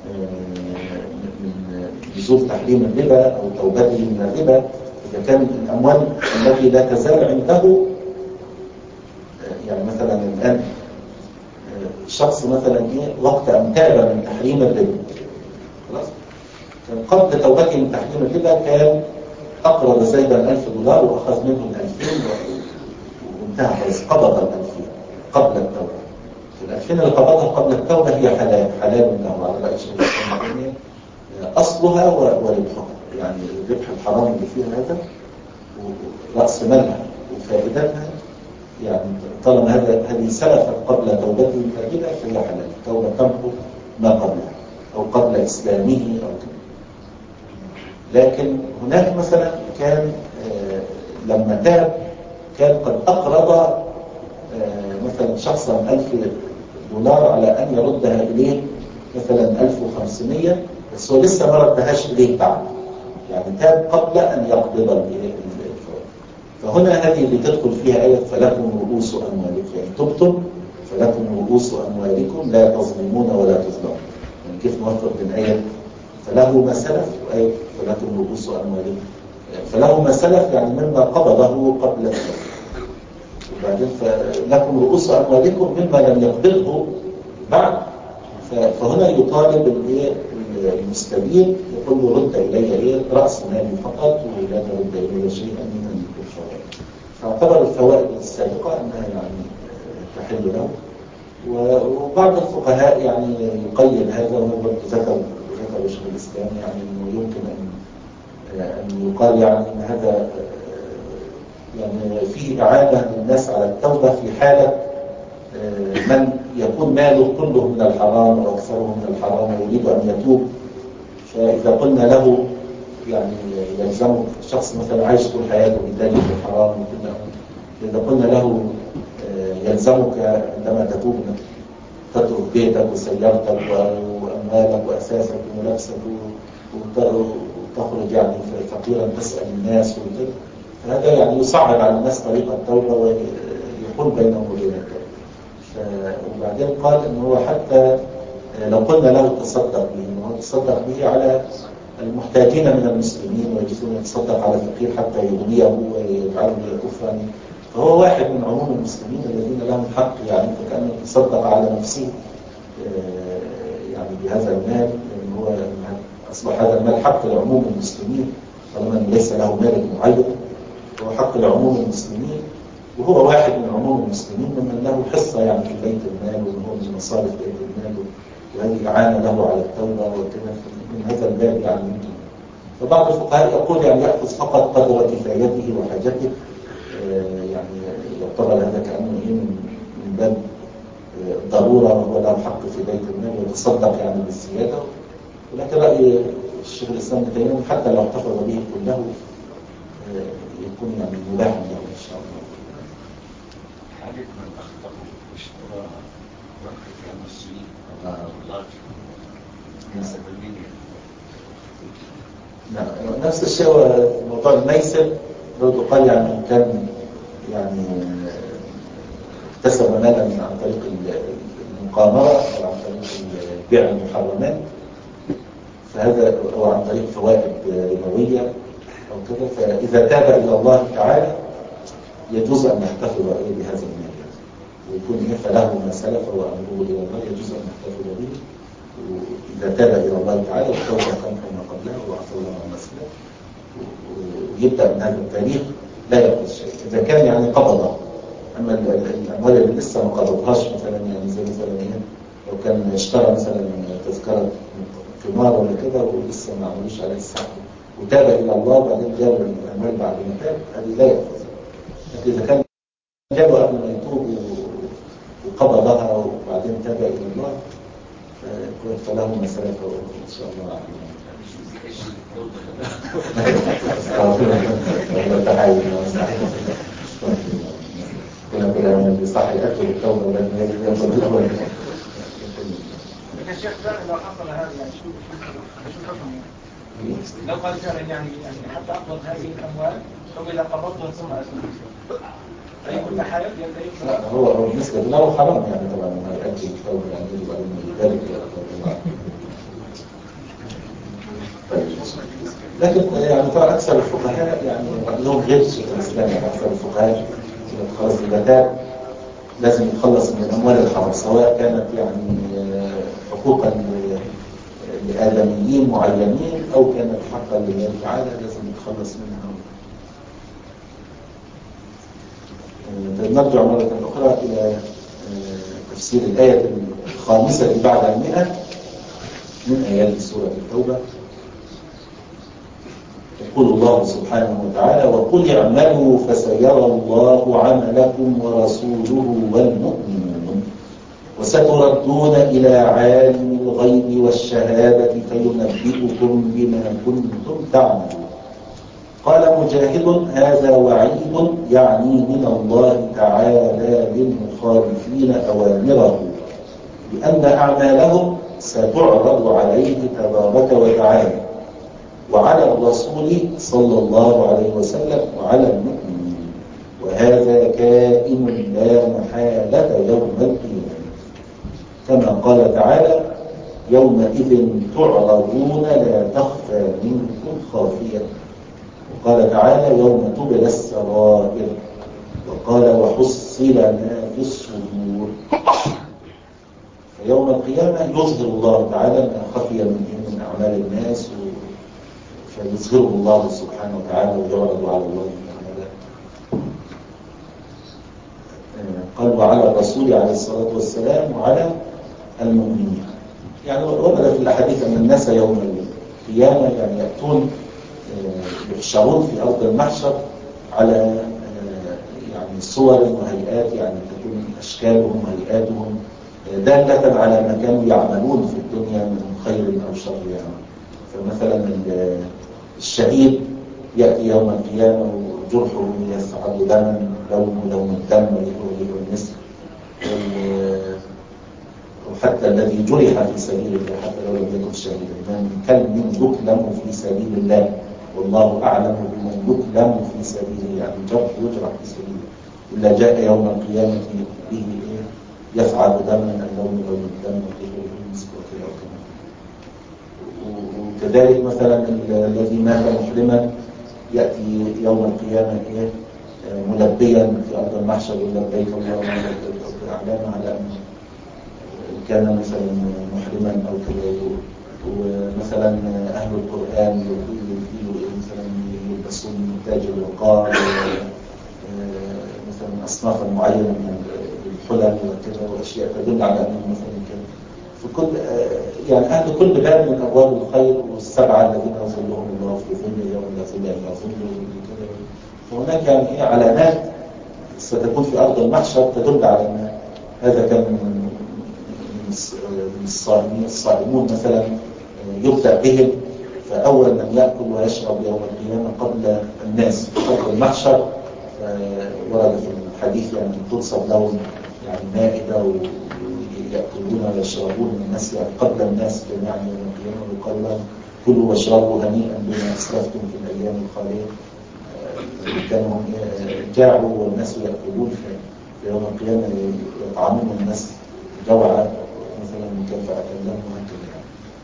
من نزول تحريم الربا أو توبته من الربا، إذا كان الأموال التي لا تزال عنده، يعني مثلا الآن الشخص مثلا إيه وقت أن تاب من تحريم الربا خلاص، كان قبل توبته من تحريم الربا كان أقرض زيدا ألف دولار وأخذ منه الألفين وانتهى خلاص قبض الألفين قبل التوبة. الألفين اللي قبضها قبل التوبة هي حلال حلال له على رأي الشيخ الإسلام أصلها وربحها، يعني الربح الحرام اللي فيها هذا ورأس مالها وفائدتها، يعني طالما هذا هذه سلفت قبل توبته الكاملة فهي حلال، التوبة تمحو ما قبلها أو قبل إسلامه أو كده. لكن هناك مثلا كان لما تاب كان قد أقرض مثلا شخصا ألف دولار على أن يردها إليه مثلا ألف وخمسمية، بس هو لسه ما ردهاش إليه بعد، يعني تاب قبل أن يقبض الفوائد. فهنا هذه اللي تدخل فيها آية فلكم رؤوس أموالكم، يعني تبتم فلكم رؤوس أموالكم لا تظلمون ولا تظلمون. يعني كيف نوفق بين آية فله ما سلف وآية فلكم رؤوس أموالكم؟ فله ما سلف يعني مما قبضه قبل السلف، وبعدين فلكم رؤوس أموالكم مما لم يقبضه بعد. فهنا يطالب المستبين، يقول له رد إلي إيه رأس مالي فقط ولا ترد إلي شيئا من الفوائد. فاعتبر الفوائد السابقة أنها يعني تحل له. وبعض الفقهاء يعني يقيد هذا، وهو ذكر ذكر شيخ الإسلام يعني أنه يمكن أن أن يقال يعني أن هذا يعني فيه إعانة للناس على التوبة في حالة من يكون ماله كله من الحرام وأكثره من الحرام ويريد أن يتوب. فإذا قلنا له يعني يلزمك شخص مثلا عايش طول حياته بيتاجر في الحرام، إذا قلنا له يلزمك عندما تتوب أنك تترك بيتك وسيارتك وأموالك وأساسك وملابسك وتخرج يعني فقيرا تسأل الناس وكذا، فهذا يعني يصعب على الناس طريق التوبة ويحول بينهم وبين التوبة. وبعدين قال إنه هو حتى لو قلنا له تصدق به، إنه تصدق به على المحتاجين من المسلمين، ويجوز أن يتصدق على الفقير حتى يغنيه ويجعله يكف عنه، فهو واحد من عموم المسلمين الذين لهم حق، يعني فكأنه تصدق على نفسه يعني بهذا المال، لأن هو أصبح هذا المال حق لعموم المسلمين طالما ليس له مالك معين، هو حق لعموم المسلمين، وهو واحد من عموم المسلمين ممن له حصة يعني في بيت المال، وهو من مصارف بيت المال، وهذه إعانة له على التوبة وكذا، من هذا الباب يعني يمكن. فبعض الفقهاء يقول يعني يأخذ فقط قدر كفايته وحاجته، يعني يعتبر هذا كأنه من باب ضرورة، وهو له حق في بيت المال ويتصدق يعني بالزيادة. ولكن رأي الشيخ الإسلام ابن تيمية حتى لو احتفظ به كله يكون يعني مباح له إن شاء الله. حالة من أخطأ واشترى ورقة المسلمين الله نسب المنيا. نعم، نفس الشيء في موضوع الميسر، برضو قال يعني كان يعني اكتسب مالا عن طريق المقامرة أو عن طريق بيع المحرمات، فهذا أو عن طريق فوائد ربوية أو كذا، فإذا تاب إلى الله تعالى يجوز أن يحتفظ بهذا المال ويكون فله ما سلف وأمره إلى الله، يجوز أن يحتفظ به، وإذا تاب إلى الله تعالى وتوبة ما قبله وعفو الله عما سلف ويبدأ من هذا التاريخ لا يأخذ شيء. إذا كان يعني قبضه، أما الأموال اللي لسه ما قبضهاش مثلا، يعني زي مثلا إيه لو كان اشترى مثلا تذكرة قمار ولا كده ولسه ما عملوش عليه السحب وتاب إلى الله بعدين جاب الأموال بعد ما تاب، هذه لا يأخذ. لكن إذا كان جابه قبل ما يتوب وقبضها وبعدين تاب إلى الله فله ما سلف إن شاء الله. والله تعالى كنا كنا من صح الأكل التوبة ولكن يجب أن الأول. لكن الشيخ فعلا لو حصل هذا يعني شو شو حكمه؟ لو قال فعلا يعني يعني حتى أقبض هذه الأموال ثم إذا قبضتها ثم أسلم أي كل حال لا هو هو بالنسبة له حرام يعني طبعا ما الأكل التوبة يعني يجب عليه ذلك. لكن يعني طبعا أكثر الفقهاء يعني رأيهم غير الشيخ الإسلام، يعني أكثر الفقهاء خلاص إذا تاب لازم يتخلص من الأموال الحرام، سواء كانت يعني حقوقا لآدميين معينين أو كانت حقا لله تعالى لازم يتخلص منها. نرجع مرة أخرى إلى تفسير الآية الخامسة بعد المئة من آيات سورة التوبة. يقول الله سبحانه وتعالى: وقل اعملوا فسيرى الله عملكم ورسوله والمؤمنون وستردون إلى عالم الغيب والشهادة فينبئكم بما كنتم تعملون. قال مجاهد: هذا وعيد يعني من الله تعالى للمخالفين أوامره بأن أعمالهم ستعرض عليه تبارك وتعالى وعلى الرسول صلى الله عليه وسلم وعلى المؤمنين. كائن لا محالة يوم القيامة، كما قال تعالى يومئذ تعرضون لا تخفى منكم خافية، وقال تعالى يوم تبلى السرائر، وقال وحصل ما في الصدور. فيوم القيامة يظهر الله تعالى ما خفي من أعمال الناس، فيظهره الله سبحانه وتعالى ويعرض على الله تعالى. قال وعلى الرسول عليه الصلاة والسلام وعلى المؤمنين. يعني ورد في الأحاديث أن الناس يوم القيامة يعني يأتون يحشرون في أرض المحشر على يعني صور وهيئات، يعني تكون أشكالهم وهيئاتهم دالة على ما كانوا يعملون في الدنيا من خير أو شر. يعني فمثلا الشهيد يأتي يوم القيامة وجرحه يسعد دما لونه لون الدم وريحه المسك، وحتى الذي جرح في سبيل الله حتى لو لم يكن شهيدا، من كلم يكلم في سبيل الله والله أعلم بمن يكلم في سبيله، يعني جرح يجرح في سبيله إلا جاء يوم القيامة به يسعد دما اللون لون الدم وريحه المسك وكذا وكذا. وكذلك مثلا الذي مات محرما يأتي يوم القيامة ملبيا في أرض المحشر لبيك اللهم لبيك، علامة على أنه كان مثلا محرما أو كذا. ومثلا أهل القرآن مثلا يلبسون تاج الوقار، مثلا أصنافا معينة من الحلل وكذا وأشياء تدل على أنه مثلا كان في كل يعني أهل كل باب من أبواب الخير، والسبعة الذين يظلهم الله في ظل يوم لا ظل إلا ظله كذا. فهناك يعني علامات ستكون في أرض المحشر تدل على أن هذا كان من الصائمين الصائمون مثلا يبدأ بهم، فأول من يأكل ويشرب يوم القيامة قبل الناس في أرض المحشر. ورد في الحديث يعني تنصب لهم يعني مائدة ويأكلون ويشربون الناس يعني قبل الناس جميعا يوم القيامة، ويقال لهم كلوا واشربوا هنيئا بما أسلفتم في الأيام الخالية. كانوا جاعوا والناس يأكلون في يوم القيامة يطعمون الناس جوعا مثلا مكافأة لهم وهكذا.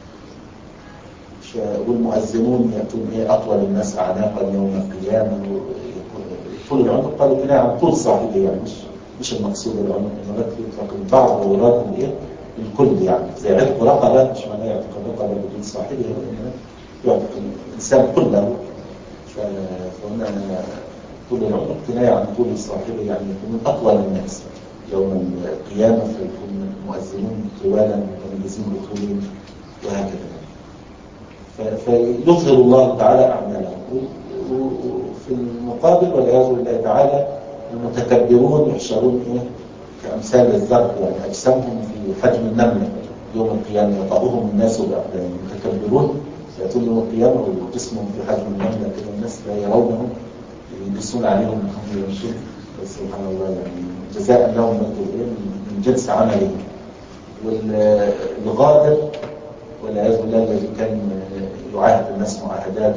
والمؤذنون يأتون ايه أطول الناس أعناقا يوم القيامة، طول العنق قالوا كده عن طول صاحبه، يعني مش مش المقصود العنق، انما يطلق البعض ويراد الايه الكل، يعني زي عتق رقبه مش معناه يعتق الرقبه بدون صاحبه، انما يعتق الانسان كله. فهنا طول العنق كنايه عن طول صاحبه، يعني يكونون اطول الناس يوم القيامه، فيكون المؤذنون طوالا متميزين بطولهم وهكذا. فيظهر الله تعالى اعمالهم. وفي المقابل والعياذ بالله تعالى المتكبرون يحشرون ايه كامثال الذر، يعني اجسامهم في حجم النمله يوم القيامه يطأهم الناس باقدامهم. المتكبرون ياتون يوم القيامه وجسمهم في حجم النمله كده، الناس لا يرونهم يلبسون عليهم من يمشون، سبحان الله، يعني جزاء لهم من جنس عملهم. والغادر والعياذ بالله الذي كان يعاهد الناس معاهدات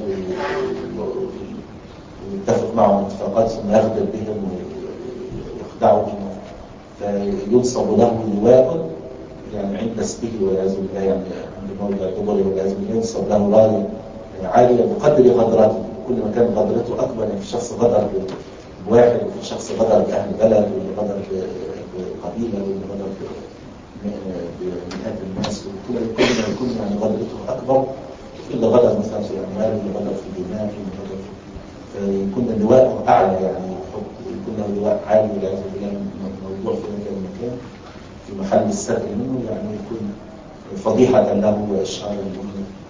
ويتفق معهم اتفاقات ثم يغدر بهم ويخدعوا بهم، فينصب له لواء يعني عند اسمه والعياذ بالله، يعني عند موضع قبره والعياذ بالله ينصب له رايه عاليه بقدر غدرته. كل ما كان غدرته اكبر، يعني في شخص غدر بواحد، وفي شخص غدر باهل بلد، واللي غدر بقبيله، واللي غدر بمئات الناس، وكل كل ما يكون يعني غدرته اكبر، اللي غدر مثلا في اموال، واللي غدر في دماء، واللي غدر في فيكون اللواء اعلى، يعني يكون له لواء عالي والعياذ بالله موضوع في هذا المكان في محل السر منه، يعني يكون فضيحه له واشهارا له.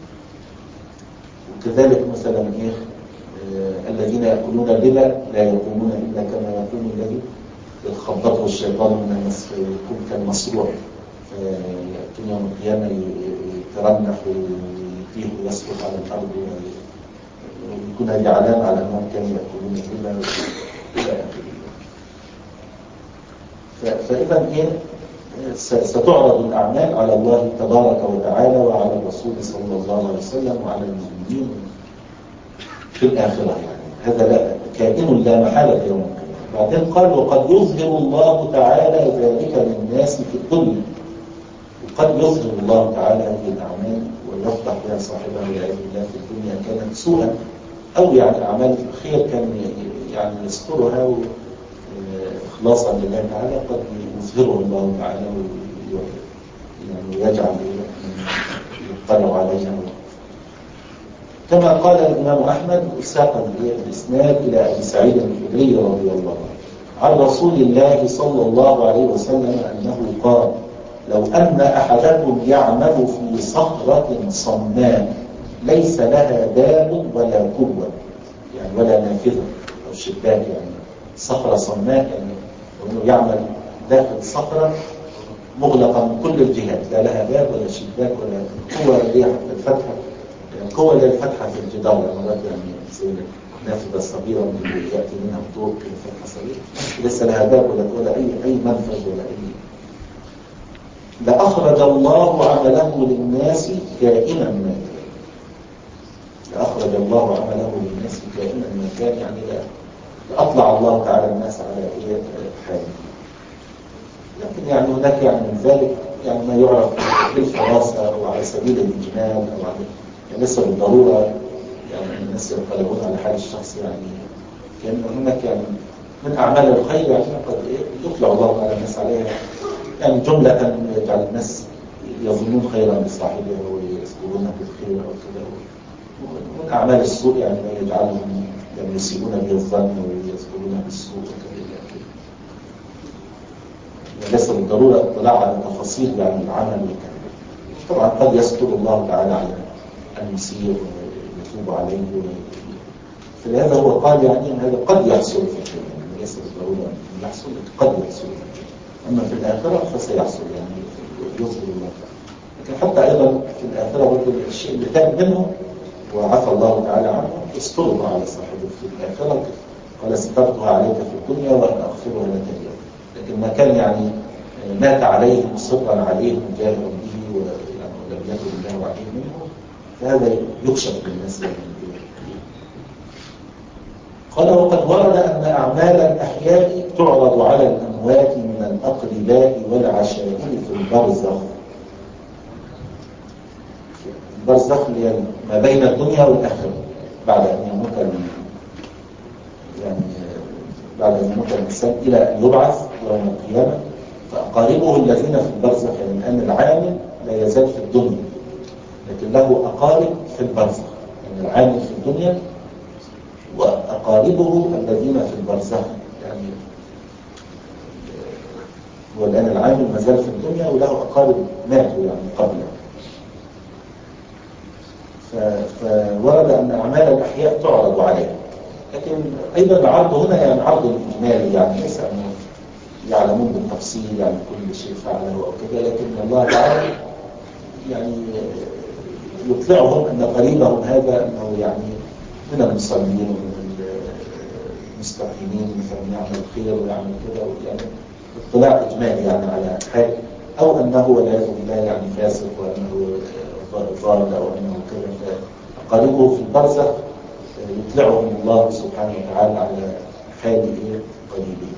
وكذلك مثلا ايه آه الذين ياكلون الربا لا يقومون الا كما يقوم الذي يتخبطه الشيطان من المس، يكون كالمصروع، فيأتون يوم القيامه يترنح ويطيح ويسقط على الارض، ويكون هذه علامه على انهم كانوا ياكلون الربا الى اخره. فاذا ايه ستعرض الأعمال على الله تبارك وتعالى وعلى الرسول صلى الله عليه وسلم وعلى المؤمنين في الآخرة. يعني هذا لا كائن لا محالة يوم القيامة. بعدين قال وقد يظهر الله تعالى ذلك للناس في الدنيا، وقد يظهر الله تعالى هذه الأعمال ويفضح بها صاحبها والعياذ بالله في الدنيا كانت سوءا، أو يعني أعمال الخير كان يعني يسترها إخلاصا لله تعالى، قد يظهره الله تعالى يعني ويجعل يطلع عليها. كما قال الإمام أحمد ساق الإسناد إلى أبي سعيد الخدري رضي الله عنه عن رسول الله صلى الله عليه وسلم أنه قال لو أن أحدكم يعمل في صخرة صماء ليس لها باب ولا قوة يعني ولا نافذة أو شباك، يعني صخرة صماء يعني وأنه يعمل داخل صخرة مغلقة من كل الجهات، لا لها باب ولا شباك ولا قوة لديها حتى الفتحة، يعني قوة للفتحة في الجدار مرات يعني زي نافذة صغيرة من يأتي منها الضوء في فتحة صغيرة، ليس لها باب ولا ولا أي أي منفذ ولا أي. لأخرج الله عمله للناس كائنا ما كان، لأخرج الله عمله للناس كائنا ما كان، يعني لأطلع الله تعالى الناس على إيه حاله. لكن يعني هناك يعني من ذلك يعني ما يعرف بالفراسة أو على سبيل الإجمال أو على يعني ليس بالضرورة يعني الناس يطلعون على حال الشخص، يعني كان هناك يعني من أعمال الخير يعني قد يطلع الله تعالى الناس عليها يعني جملة يجعل الناس يظنون خيرا بصاحبه ويذكرونه بالخير أو كذا، ومن أعمال السوء يعني ما يجعلهم يعني يسيئون به الظن ويذكرونه بالسوء وكذا. ليس بالضرورة اطلاع على تفاصيل يعني العمل وكذا. طبعا قد يستر الله تعالى على المسيء ويتوب عليه، فلهذا هو قال يعني ان هذا قد يحصل في الدنيا، يعني ليس بالضرورة ان يحصل، قد يحصل في الدنيا. اما في الآخرة فسيحصل يعني يظهر الله تعالى. لكن حتى ايضا في الآخرة برضه الشيء اللي تاب منه وعفى الله تعالى عنه يستره على صاحبه في الآخرة، قال سترتها عليك في الدنيا وأنا أغفرها لك اليوم. لكن ما كان يعني مات عليه مصرا عليه مجاهرا به ولم يكن الله عليه منه فهذا يكشف للناس. قال وقد ورد أن أعمال الأحياء تعرض على الأموات من الأقرباء والعشائر في البرزخ. البرزخ اللي ما بين الدنيا والآخرة بعد أن يموت يعني بعد أن يموت الإنسان إلى أن يبعث يوم القيامة. فأقاربه الذين في البرزخ يعني الآن العامل لا يزال في الدنيا لكن له أقارب في البرزخ، يعني العامل في الدنيا وأقاربه الذين في البرزخ، يعني هو الآن العامل ما زال في الدنيا وله أقارب ماتوا يعني قبله. فورد أن أعمال الأحياء تعرض عليه، لكن أيضا العرض هنا يعني عرض إجمالي، يعني ليس أنه يعلمون بالتفصيل يعني كل شيء فعله أو كذا، لكن الله تعالى يعني يطلعهم أن قريبهم هذا أنه يعني من المصلين ومن المستقيمين مثلا يعمل خير ويعمل كذا، يعني اطلاع إجمالي يعني على حال، أو أنه والعياذ بالله يعني فاسق وأنه ضال أو أنه كذا. فقريبه في البرزخ يطلعهم الله سبحانه وتعالى على حال قريبه.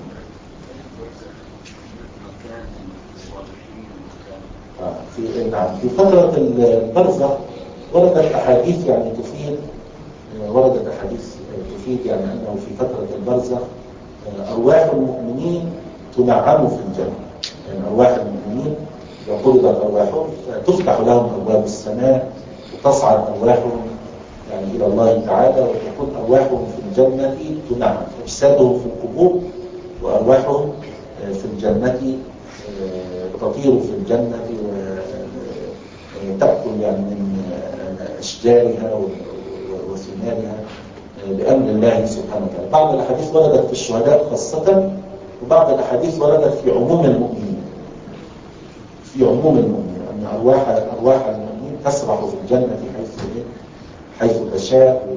في نعم في فترة البرزخ وردت أحاديث يعني تفيد وردت أحاديث تفيد يعني أنه في فترة البرزخ أرواح المؤمنين تنعم في الجنة، يعني أرواح المؤمنين إذا قبضت أرواحهم تفتح لهم أبواب السماء وتصعد أرواحهم يعني إلى الله تعالى، وتكون أرواحهم في الجنة تنعم، أجسادهم في القبور وأرواحهم في الجنة تطير في الجنة وتأكل يعني من أشجارها وثمارها بأمر الله سبحانه وتعالى. بعض الأحاديث وردت في الشهداء خاصة، وبعض الأحاديث وردت في عموم المؤمنين في عموم المؤمنين أن أرواح أرواح المؤمنين تسرح في الجنة حيث حيث تشاء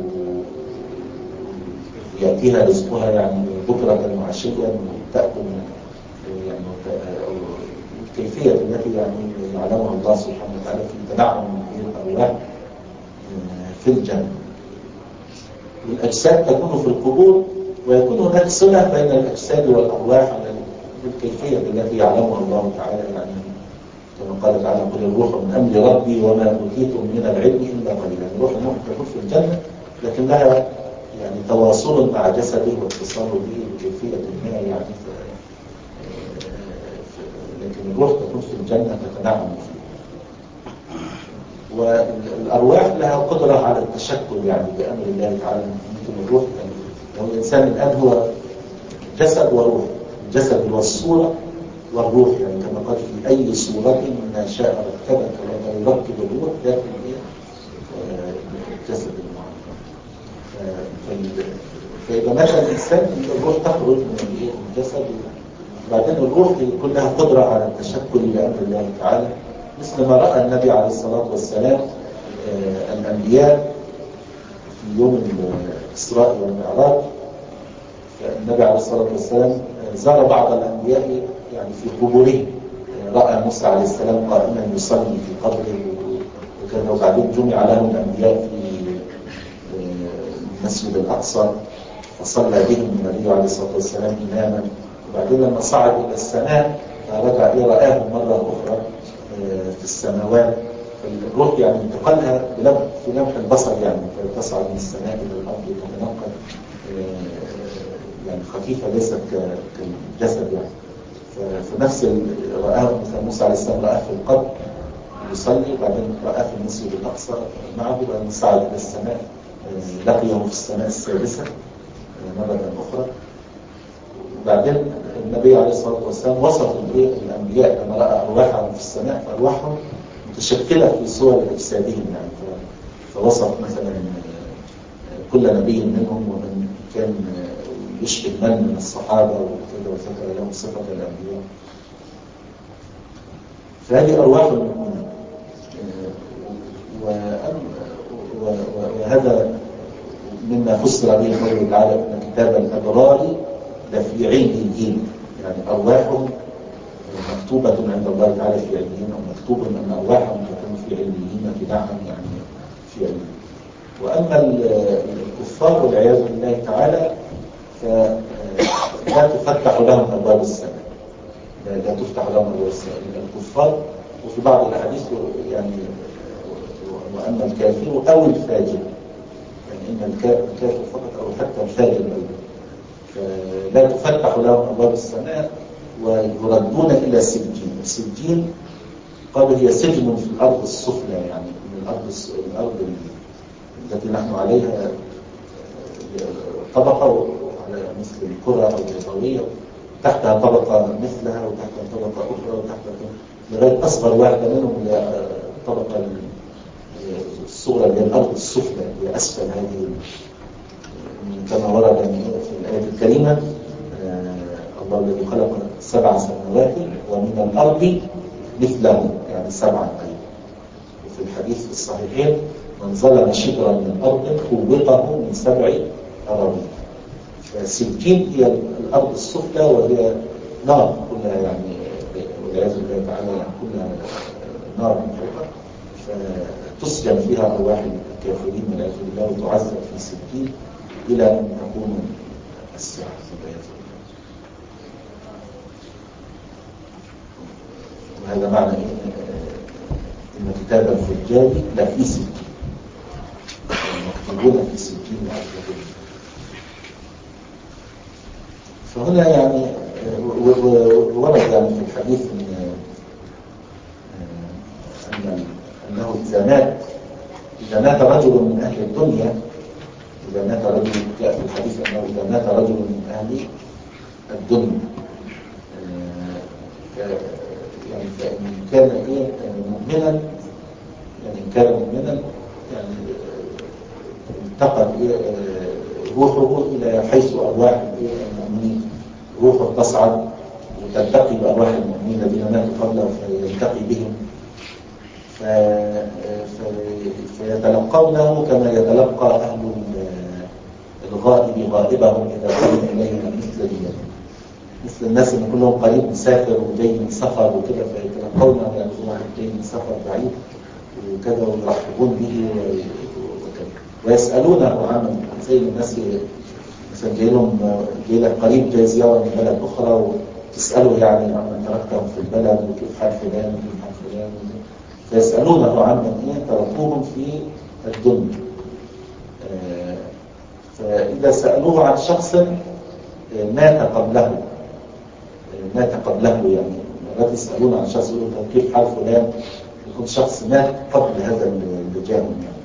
ويأتيها رزقها يعني بكرة وعشيا وتأكل يعني الكيفية التي يعني يعلمها الله سبحانه وتعالى في تنعم الأرواح في الجنة. والأجساد تكون في القبور ويكون هناك صلة بين الأجساد والأرواح على الكيفية التي يعلمها الله تعالى، يعني كما قال تعالى قل الروح من أمر ربي وما أوتيتم من العلم إلا قليلا. الروح المؤمن تكون في الجنة لكن لها يعني تواصل مع جسده واتصال به بكيفية ما، يعني ف... لكن الروح تكون في الجنة تتنعم فيه. والأرواح لها قدرة على التشكل يعني بأمر الله تعالى. ممكن الروح يعني لو الإنسان الآن هو جسد وروح، الجسد والصورة والروح، يعني كما قال في أي صورة ما شاء ركبك وما يركب الروح داخل الجسد المعين. فإذا مثلا الإنسان الروح تخرج من الجسد، وبعدين الروح يكون لها قدرة على التشكل بأمر الله تعالى، مثل ما رأى النبي عليه الصلاة والسلام الأنبياء في يوم الإسراء والمعراج. النبي عليه الصلاة والسلام زار بعض الأنبياء يعني في قبورهم، رأى موسى عليه السلام قائما يصلي في قبره وكذا، وبعدين جمع له الأنبياء في المسجد الأقصى فصلى بهم النبي عليه الصلاة والسلام إماما. وبعدين لما صعد إلى السماء رجع رآه مرة أخرى في السماوات. الروح يعني انتقلها في لمح البصر، يعني تصعد من السماء إلى الأرض وتتنقل يعني خفيفة ليست كالجسد يعني. فنفس رآه مثل موسى عليه السلام رآه في القبر يصلي، وبعدين رآه في المسجد الأقصى معه، وبعدين صعد إلى السماء لقيه في السماء السادسة مرة أخرى. وبعدين النبي عليه الصلاة والسلام وصف الأنبياء لما رأى أرواحهم في السماء فأرواحهم متشكلة في صور أجسادهم، يعني فوصف مثلا كل نبي منهم ومن كان يشبه من من الصحابة وكذا، وذكر لهم صفة الأنبياء. فهذه أرواح المؤمنين. وهذا مما فسر به قوله تعالى إن كتاب الأبرار لفي عليين، يعني أرواحهم مكتوبة عند الله تعالى في عليين، أو مكتوب أن أرواحهم تكون في عليين في نعم يعني في عليين. وأما الكفار والعياذ بالله تعالى فلا تفتح لهم أبواب السماء، لا تفتح لهم أبواب السماء الكفار. وفي بعض الأحاديث يعني وأما الكافر أو الفاجر، يعني إن الكافر فقط أو حتى الفاجر لا تفتح لهم أبواب السماء ويردون إلى سجين. السجين قالوا هي سجن في الأرض السفلى، يعني من الأرض الأرض التي نحن عليها طبقة على مثل الكرة أو البيضاوية، تحتها طبقة مثلها وتحتها طبقة أخرى وتحتها لغاية أصغر واحدة منهم الطبقة الصغرى اللي هي الأرض السفلى هي أسفل هذه، كما ورد في الآية الكريمة الله الذي خلق سبع سماوات ومن الأرض مثله، يعني سبعة أيضا. وفي الحديث في الصحيحين من ظلم شبرا من الأرض خوضه من سبع أراضين. فالسجين هي الأرض السفلى وهي نار كلها، يعني والعياذ بالله تعالى يعني كلها نار محرقة، فتسجن فيها أرواح الكافرين والعياذ بالله وتعذب في سجين إلى أن تكون الساعة. وهذا معنى إن كتاب الفجار لا في سجين، مكتوبون في سجين وعذبون. فهنا يعني ورد يعني في الحديث أن أنه إذا مات إذا مات رجل من أهل الدنيا إذا مات رجل جاء في الحديث أنه إذا مات رجل من أهل الدنيا يعني فإن كان إيه مؤمنا، يعني إن كان مؤمنا يعني انتقل إيه روحه إلى حيث أرواح المؤمنين، روحه تصعد وتلتقي بأرواح المؤمنين الذين ماتوا قبله فيلتقي بهم فيتلقونه كما يتلقى أهل الغائب غائبهم إذا قام إليهم مثل اليوم، مثل الناس اللي كلهم قريب مسافر وجاي من سفر وكده، فيتلقونه يعني واحد جاي من سفر بعيد وكذا ويرحبون به وكذا ويسألونه عنه، زي الناس مثلا جاي لهم جاي لك قريب جاي زيارة من بلد أخرى وتسأله يعني عمن تركتهم في البلد وكيف حال فلان وكيف حال فلان، فيسألونه عمن إيه تركوهم في الدنيا. فإذا سألوه عن شخص مات قبله مات قبله يعني مرات يسألون عن شخص يقولون كيف حال فلان، يكون شخص مات قبل هذا اللي جاءهم يعني.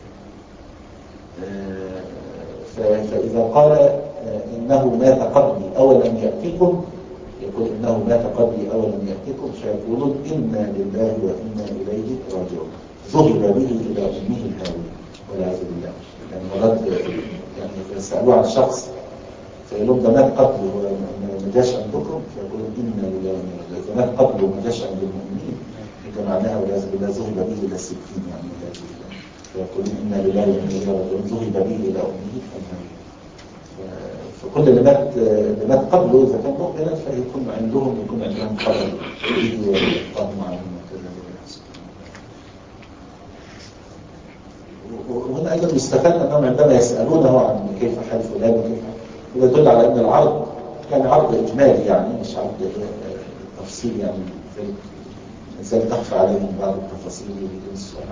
فإذا قال إنه مات قبلي أولم يأتكم، يقول إنه مات قبلي أولم يأتكم، فيقولون إنا لله وإنا إليه راجعون، ذهب به إلى أمه الهاوية والعياذ بالله. يعني مرات يعني يسألوا عن شخص فيقول لهم ده مات قبلي وما جاش عندكم، فيقولون إنا لله وإنا إليه. إذا مات قبله وما جاش عند المؤمنين يبقى معناها والعياذ بالله ذهب به إلى السكين يعني والعياذ بالله. فيقولون إنا لله وإنا إليه راجعون، ذهب به إلى أمه الهاوية. فكل اللي مات اللي مات قبله إذا كان مؤمنا فيكون عندهم يكون عندهم خبر به ويقام عنه وكذا. وهنا أيضا يستفاد أنهم عندما يسألونه عن كيف حال فلان وكيف حال، يدل على أن العرض كان عرض إجمالي يعني مش عرض تفصيل يعني، إنسان تخفى عليهم بعض التفاصيل السؤال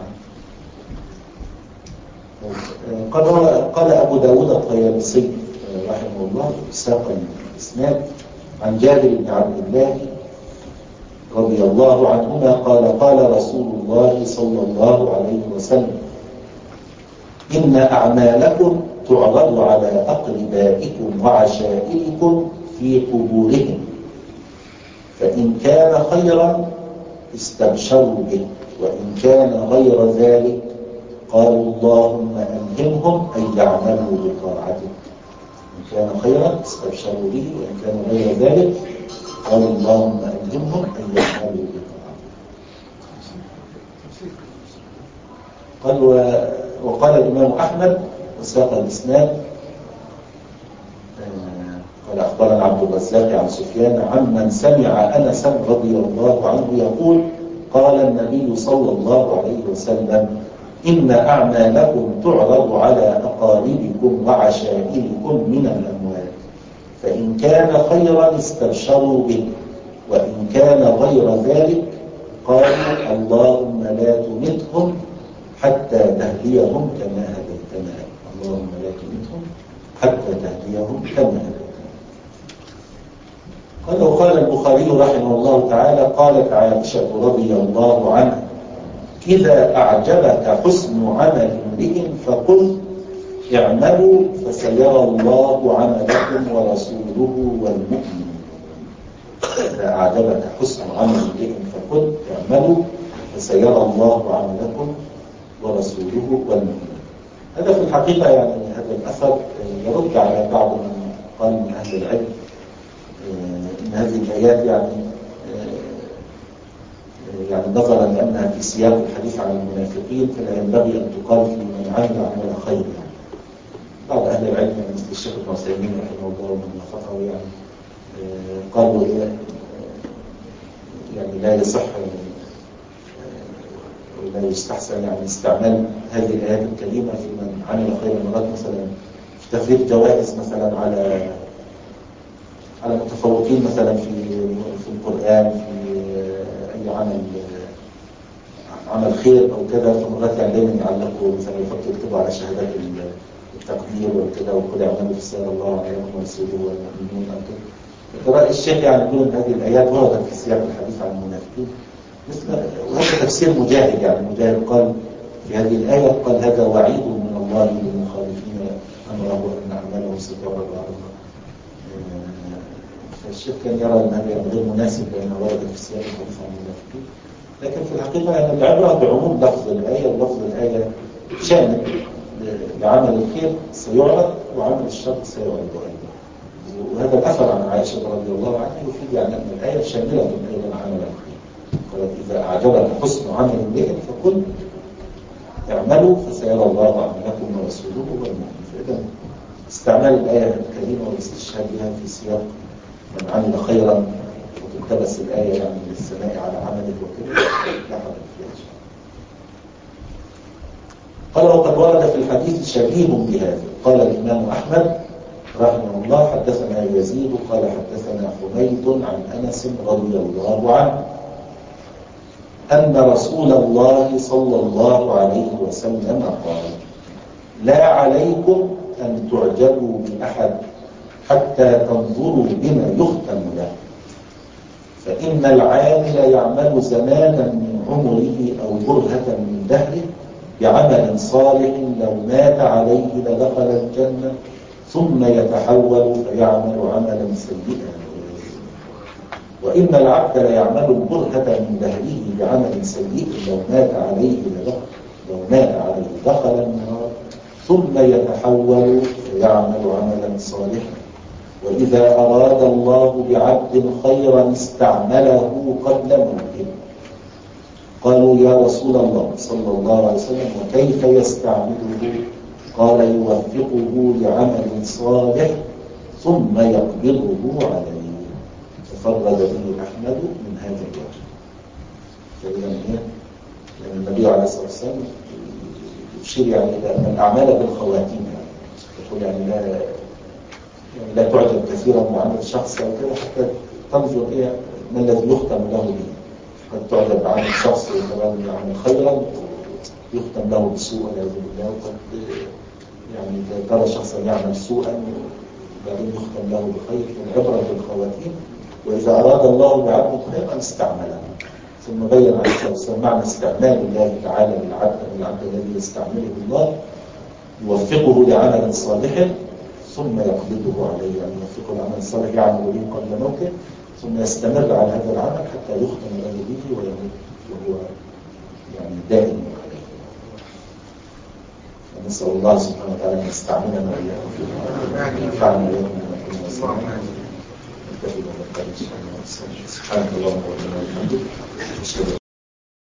عنه. قال قال أبو داود الطيالسي رحمه الله ساق الإسناد عن جابر بن عبد الله رضي الله عنهما قال قال رسول الله صلى الله عليه وسلم إن أعمالكم تعرض على أقربائكم وعشائركم في قبورهم، فإن كان خيرا استبشروا به، وإن كان غير ذلك قالوا اللهم ألهمهم أن يعملوا بطاعتك. إن كان خيرا استبشروا به، وإن كان غير ذلك قالوا اللهم ألهمهم أن يعملوا بطاعتك. قال وقال الإمام أحمد وساق الإسناد قال أخبرنا عبد الرزاق عن سفيان عمن سمع أنس رضي الله عنه يقول قال النبي صلى الله عليه وسلم إن أعمالكم تعرض على أقاربكم وعشائركم من الأموال، فإن كان خيرا استبشروا به، وإن كان غير ذلك قالوا اللهم لا تمتهم حتى تهديهم كما هديتنا، اللهم لا تمتهم حتى تهديهم كما هديتنا. قال وقال البخاري رحمه الله تعالى قالت عائشة رضي الله عنها إذا أعجبك حسن عمل امرئ فقل اعملوا فسيرى الله عملكم ورسوله والمؤمنون. إذا أعجبك حسن عمل امرئ فقل اعملوا فسيرى الله عملكم ورسوله والمؤمنون. هذا في الحقيقة يعني هذا الأثر يرد على بعض من قال من أهل العلم إن هذه الآيات يعني يعني نظرا لأنها في سياق الحديث عن المنافقين فلا ينبغي أن تقال في من عمل عمل خير يعني. بعض أهل العلم مثل الشيخ ابن عثيمين رحمه الله ومن وافقه يعني قالوا يعني لا يصح ولا يستحسن يعني استعمال هذه الآيات الكريمة في من عمل خير مرات، مثلا في تفريق جوائز مثلا على على متفوقين مثلا في في القرآن في أي عمل عمل خير أو كذا، فمرات يعني دايما يعلقوا مثلا يحطوا يكتبوا على شهادات التقدير وكذا وكل يعملوا في سير الله عليكم ورسوله والمؤمنون أو كذا. رأي الشيخ يعني يقول أن هذه الآيات وردت في سياق الحديث عن المنافقين مثل وهذا تفسير مجاهد يعني مجاهد قال في هذه الآية قال هذا وعيد من الله للمخالفين أمره أن أعمالهم ستعرض على الله. فالشيخ كان يرى أن هذا غير مناسب لأنه ورد في سياق الحديث عن المنافقين، لكن في الحقيقة يعني العبرة بعموم لفظ الآية، ولفظ الآية شامل لعمل الخير سيعرض وعمل الشر سيعرض أيضا. وهذا الأثر عن عائشة رضي الله عنها يفيد يعني أن الآية شاملة أيضا عمل الخير. قالت إذا أعجبك حسن عمل امرئ فقل اعملوا فسيرى الله عملكم ورسوله والمؤمنون. فإذا استعمال الآية الكريمة والاستشهاد بها في سياق من عمل خيرا وتلتبس الآية يعني للثناء على عمله وكذا لا حدث فيها شيء. قال وقد ورد في الحديث شبيه بهذا. قال الإمام أحمد رحمه الله حدثنا يزيد قال حدثنا حميد عن أنس رضي الله عنه أن رسول الله صلى الله عليه وسلم قال لا عليكم أن تعجبوا بأحد حتى تنظروا بما يختم له، فإن العامل يعمل زمانا من عمره أو برهة من دهره بعمل صالح لو مات عليه لدخل الجنة، ثم يتحول فيعمل عملا سيئا، وإن العبد ليعمل البرهة من دهره بعمل سيء لو مات عليه لدخل لو مات عليه دخل النار، ثم يتحول فيعمل عملا صالحا. وإذا أراد الله بعبد خيرا استعمله قبل موته. قالوا يا رسول الله صلى الله عليه وسلم وكيف يستعمله؟ قال يوفقه لعمل صالح ثم يقبضه عليه. تفرد به أحمد من هذا الوجه. فإذا إيه؟ لأن النبي عليه الصلاة والسلام يشير يعني إلى أن الأعمال بالخواتيم، يعني يقول يعني لا يعني لا تعجب كثيرا بعمل الشخص أو كده حتى تنظر إيه ما الذي يختم له به. قد تعجب بعمل شخص وكمان يعمل خيرا يختم له بسوء والعياذ بالله، وقد يعني ترى شخصا يعمل سوءا وبعدين يختم له بخير. العبرة بالخواتيم. وإذا أراد الله بعبد خيرا استعمله. ثم بين عليه الصلاة والسلام معنى استعمال الله تعالى للعبد، العبد الذي يستعمله الله يوفقه لعمل صالح ثم يقبضه عليه، يعني يوفقه لعمل صالح يعمل به قبل موته ثم يستمر على هذا العمل حتى يختم له به ويموت وهو يعني دائم عليه. فنسأل الله سبحانه وتعالى أن يستعملنا وإياكم فيه وينفعنا وإياكم بما كنا نسمع. سبحانك اللهم وبحمدك.